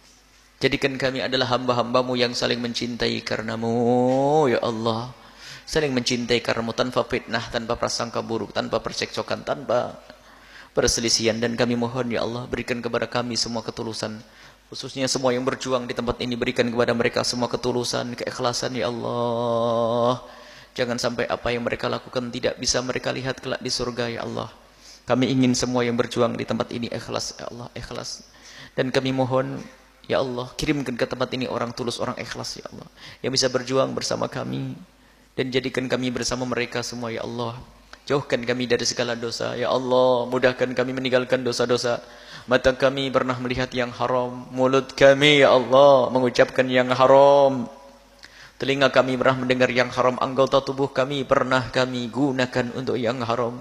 Speaker 1: Jadikan kami adalah hamba-hambamu yang saling mencintai karenamu, ya Allah. Saling mencintai karenamu tanpa fitnah, tanpa prasangka buruk, tanpa percekcokan, tanpa perselisihan. Dan kami mohon, ya Allah, berikan kepada kami semua ketulusan. Khususnya semua yang berjuang di tempat ini, berikan kepada mereka semua ketulusan, keikhlasan, ya Allah. Jangan sampai apa yang mereka lakukan tidak bisa mereka lihat kelak di surga, ya Allah. Kami ingin semua yang berjuang di tempat ini ikhlas, ya Allah, ikhlas. Dan kami mohon, ya Allah, kirimkan ke tempat ini orang tulus, orang ikhlas, ya Allah, yang bisa berjuang bersama kami. Dan jadikan kami bersama mereka semua, ya Allah. Jauhkan kami dari segala dosa, ya Allah. Mudahkan kami meninggalkan dosa-dosa. Mata kami pernah melihat yang haram, mulut kami, ya Allah, mengucapkan yang haram. Telinga kami pernah mendengar yang haram, anggota tubuh kami pernah kami gunakan untuk yang haram.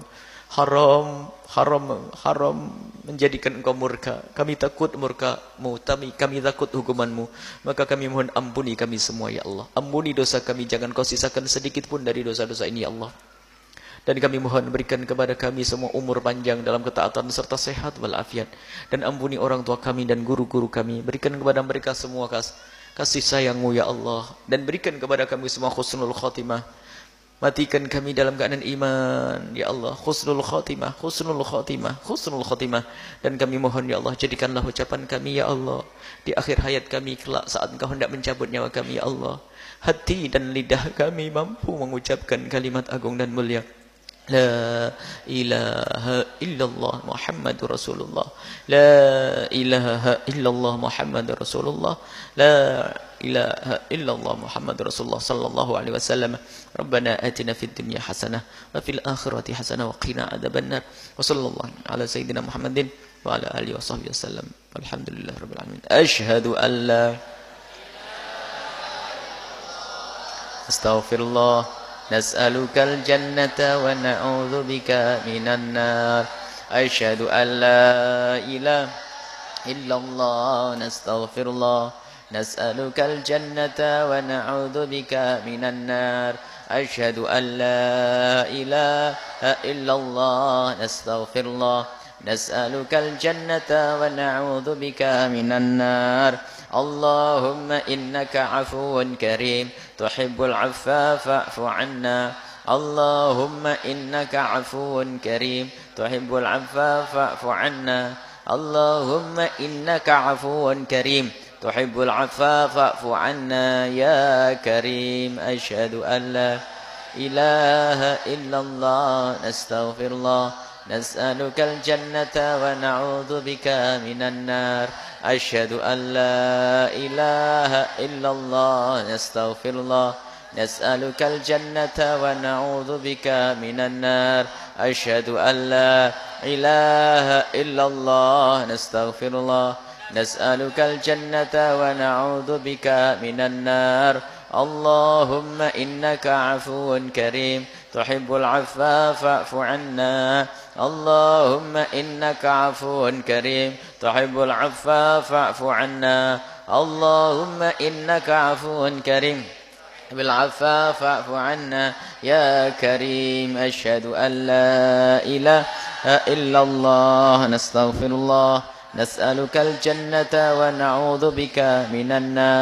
Speaker 1: Haram, haram, haram menjadikan engkau murka. Kami takut murka-Mu, kami, kami takut hukuman-Mu. Maka kami mohon ampuni kami semua, ya Allah. Ampuni dosa kami, jangan kau sisakan sedikit pun dari dosa-dosa ini, ya Allah. Dan kami mohon berikan kepada kami semua umur panjang dalam ketaatan serta sehat walafiat. Dan ampuni orang tua kami dan guru-guru kami. Berikan kepada mereka semua kas kasih sayang-Mu, ya Allah. Dan berikan kepada kami semua husnul khotimah. Matikan kami dalam keadaan iman, ya Allah. Husnul khotimah, husnul khotimah, husnul khotimah. Dan kami mohon, ya Allah, jadikanlah ucapan kami, ya Allah, di akhir hayat kami kelak saat Engkau hendak mencabut nyawa kami, ya Allah. Hati dan lidah kami mampu mengucapkan kalimat agung dan mulia. La ilaha illallah Muhammadur Rasulullah. La ilaha illallah Muhammadur Rasulullah. La ilaha illallah Muhammadur Rasulullah sallallahu alaihi wasallam. Rabbana atina fid dunya hasanah wa fil akhirati hasanah wa qina adzabannar. Wa sallallahu ala sayyidina Muhammadin wa ala alihi washabbihi wasallam. Alhamdulillahirabbil alamin. Asyhadu an la astaghfirullah. نسألك الجنة ونعوذ بك من النار أشهد أن لا إله إلا الله نستغفر الله نسألك الجنة ونعوذ بك من النار أشهد أن لا إله إلا الله نستغفر الله نسألك الجنة ونعوذ بك من النار اللهم إنك عفو كريم تحب العفو فاعف عنا اللهم إنك عفو كريم تحب العفو فاعف عنا اللهم إنك عفو كريم تحب العفو فاعف عنا يا كريم أشهد أن لا إله إلا الله نستغفر الله نسألك الجنة ونعوذ بك من النار أشهد أن لا إله إلا الله نستغفر الله نسألك الجنة ونعوذ بك من النار أشهد أن لا إله إلا الله نستغفر الله نسألك الجنة ونعوذ بك من النار اللهم إنك عفو كريم تحب العفو فاعف عنا اللهم إنك عفو كريم تحب العفو فاعف عنا اللهم إنك عفو كريم بالعفو فاعف عنا يا كريم أشهد أن لا إله إلا الله نستغفر الله نسألك الجنة ونعوذ بك من النار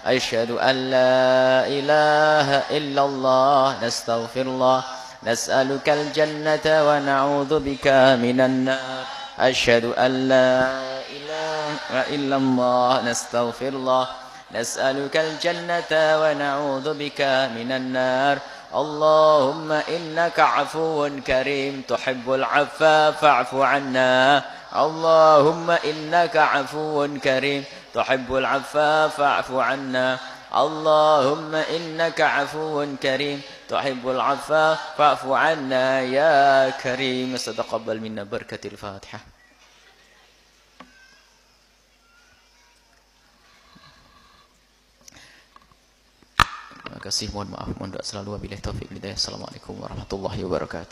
Speaker 1: أشهد أن لا إله إلا الله نستغفر الله نسألك الجنة ونعوذ بك من النار أشهد أن لا إله إلا الله نستغفر الله نسألك الجنة ونعوذ بك من النار اللهم إنك عفو كريم تحب العفو فاعف عنا اللهم إنك عفو كريم تحب العفو فاعف عنا اللهم إنك عفو كريم تحب العفو فاعف عنا يا كريم تقبل منا بركة الفاتحة. Terima kasih, mohon maaf, mohon doa selalu. Wabillahi taufiq hidayah. Assalamualaikum warahmatullahi wabarakatuh.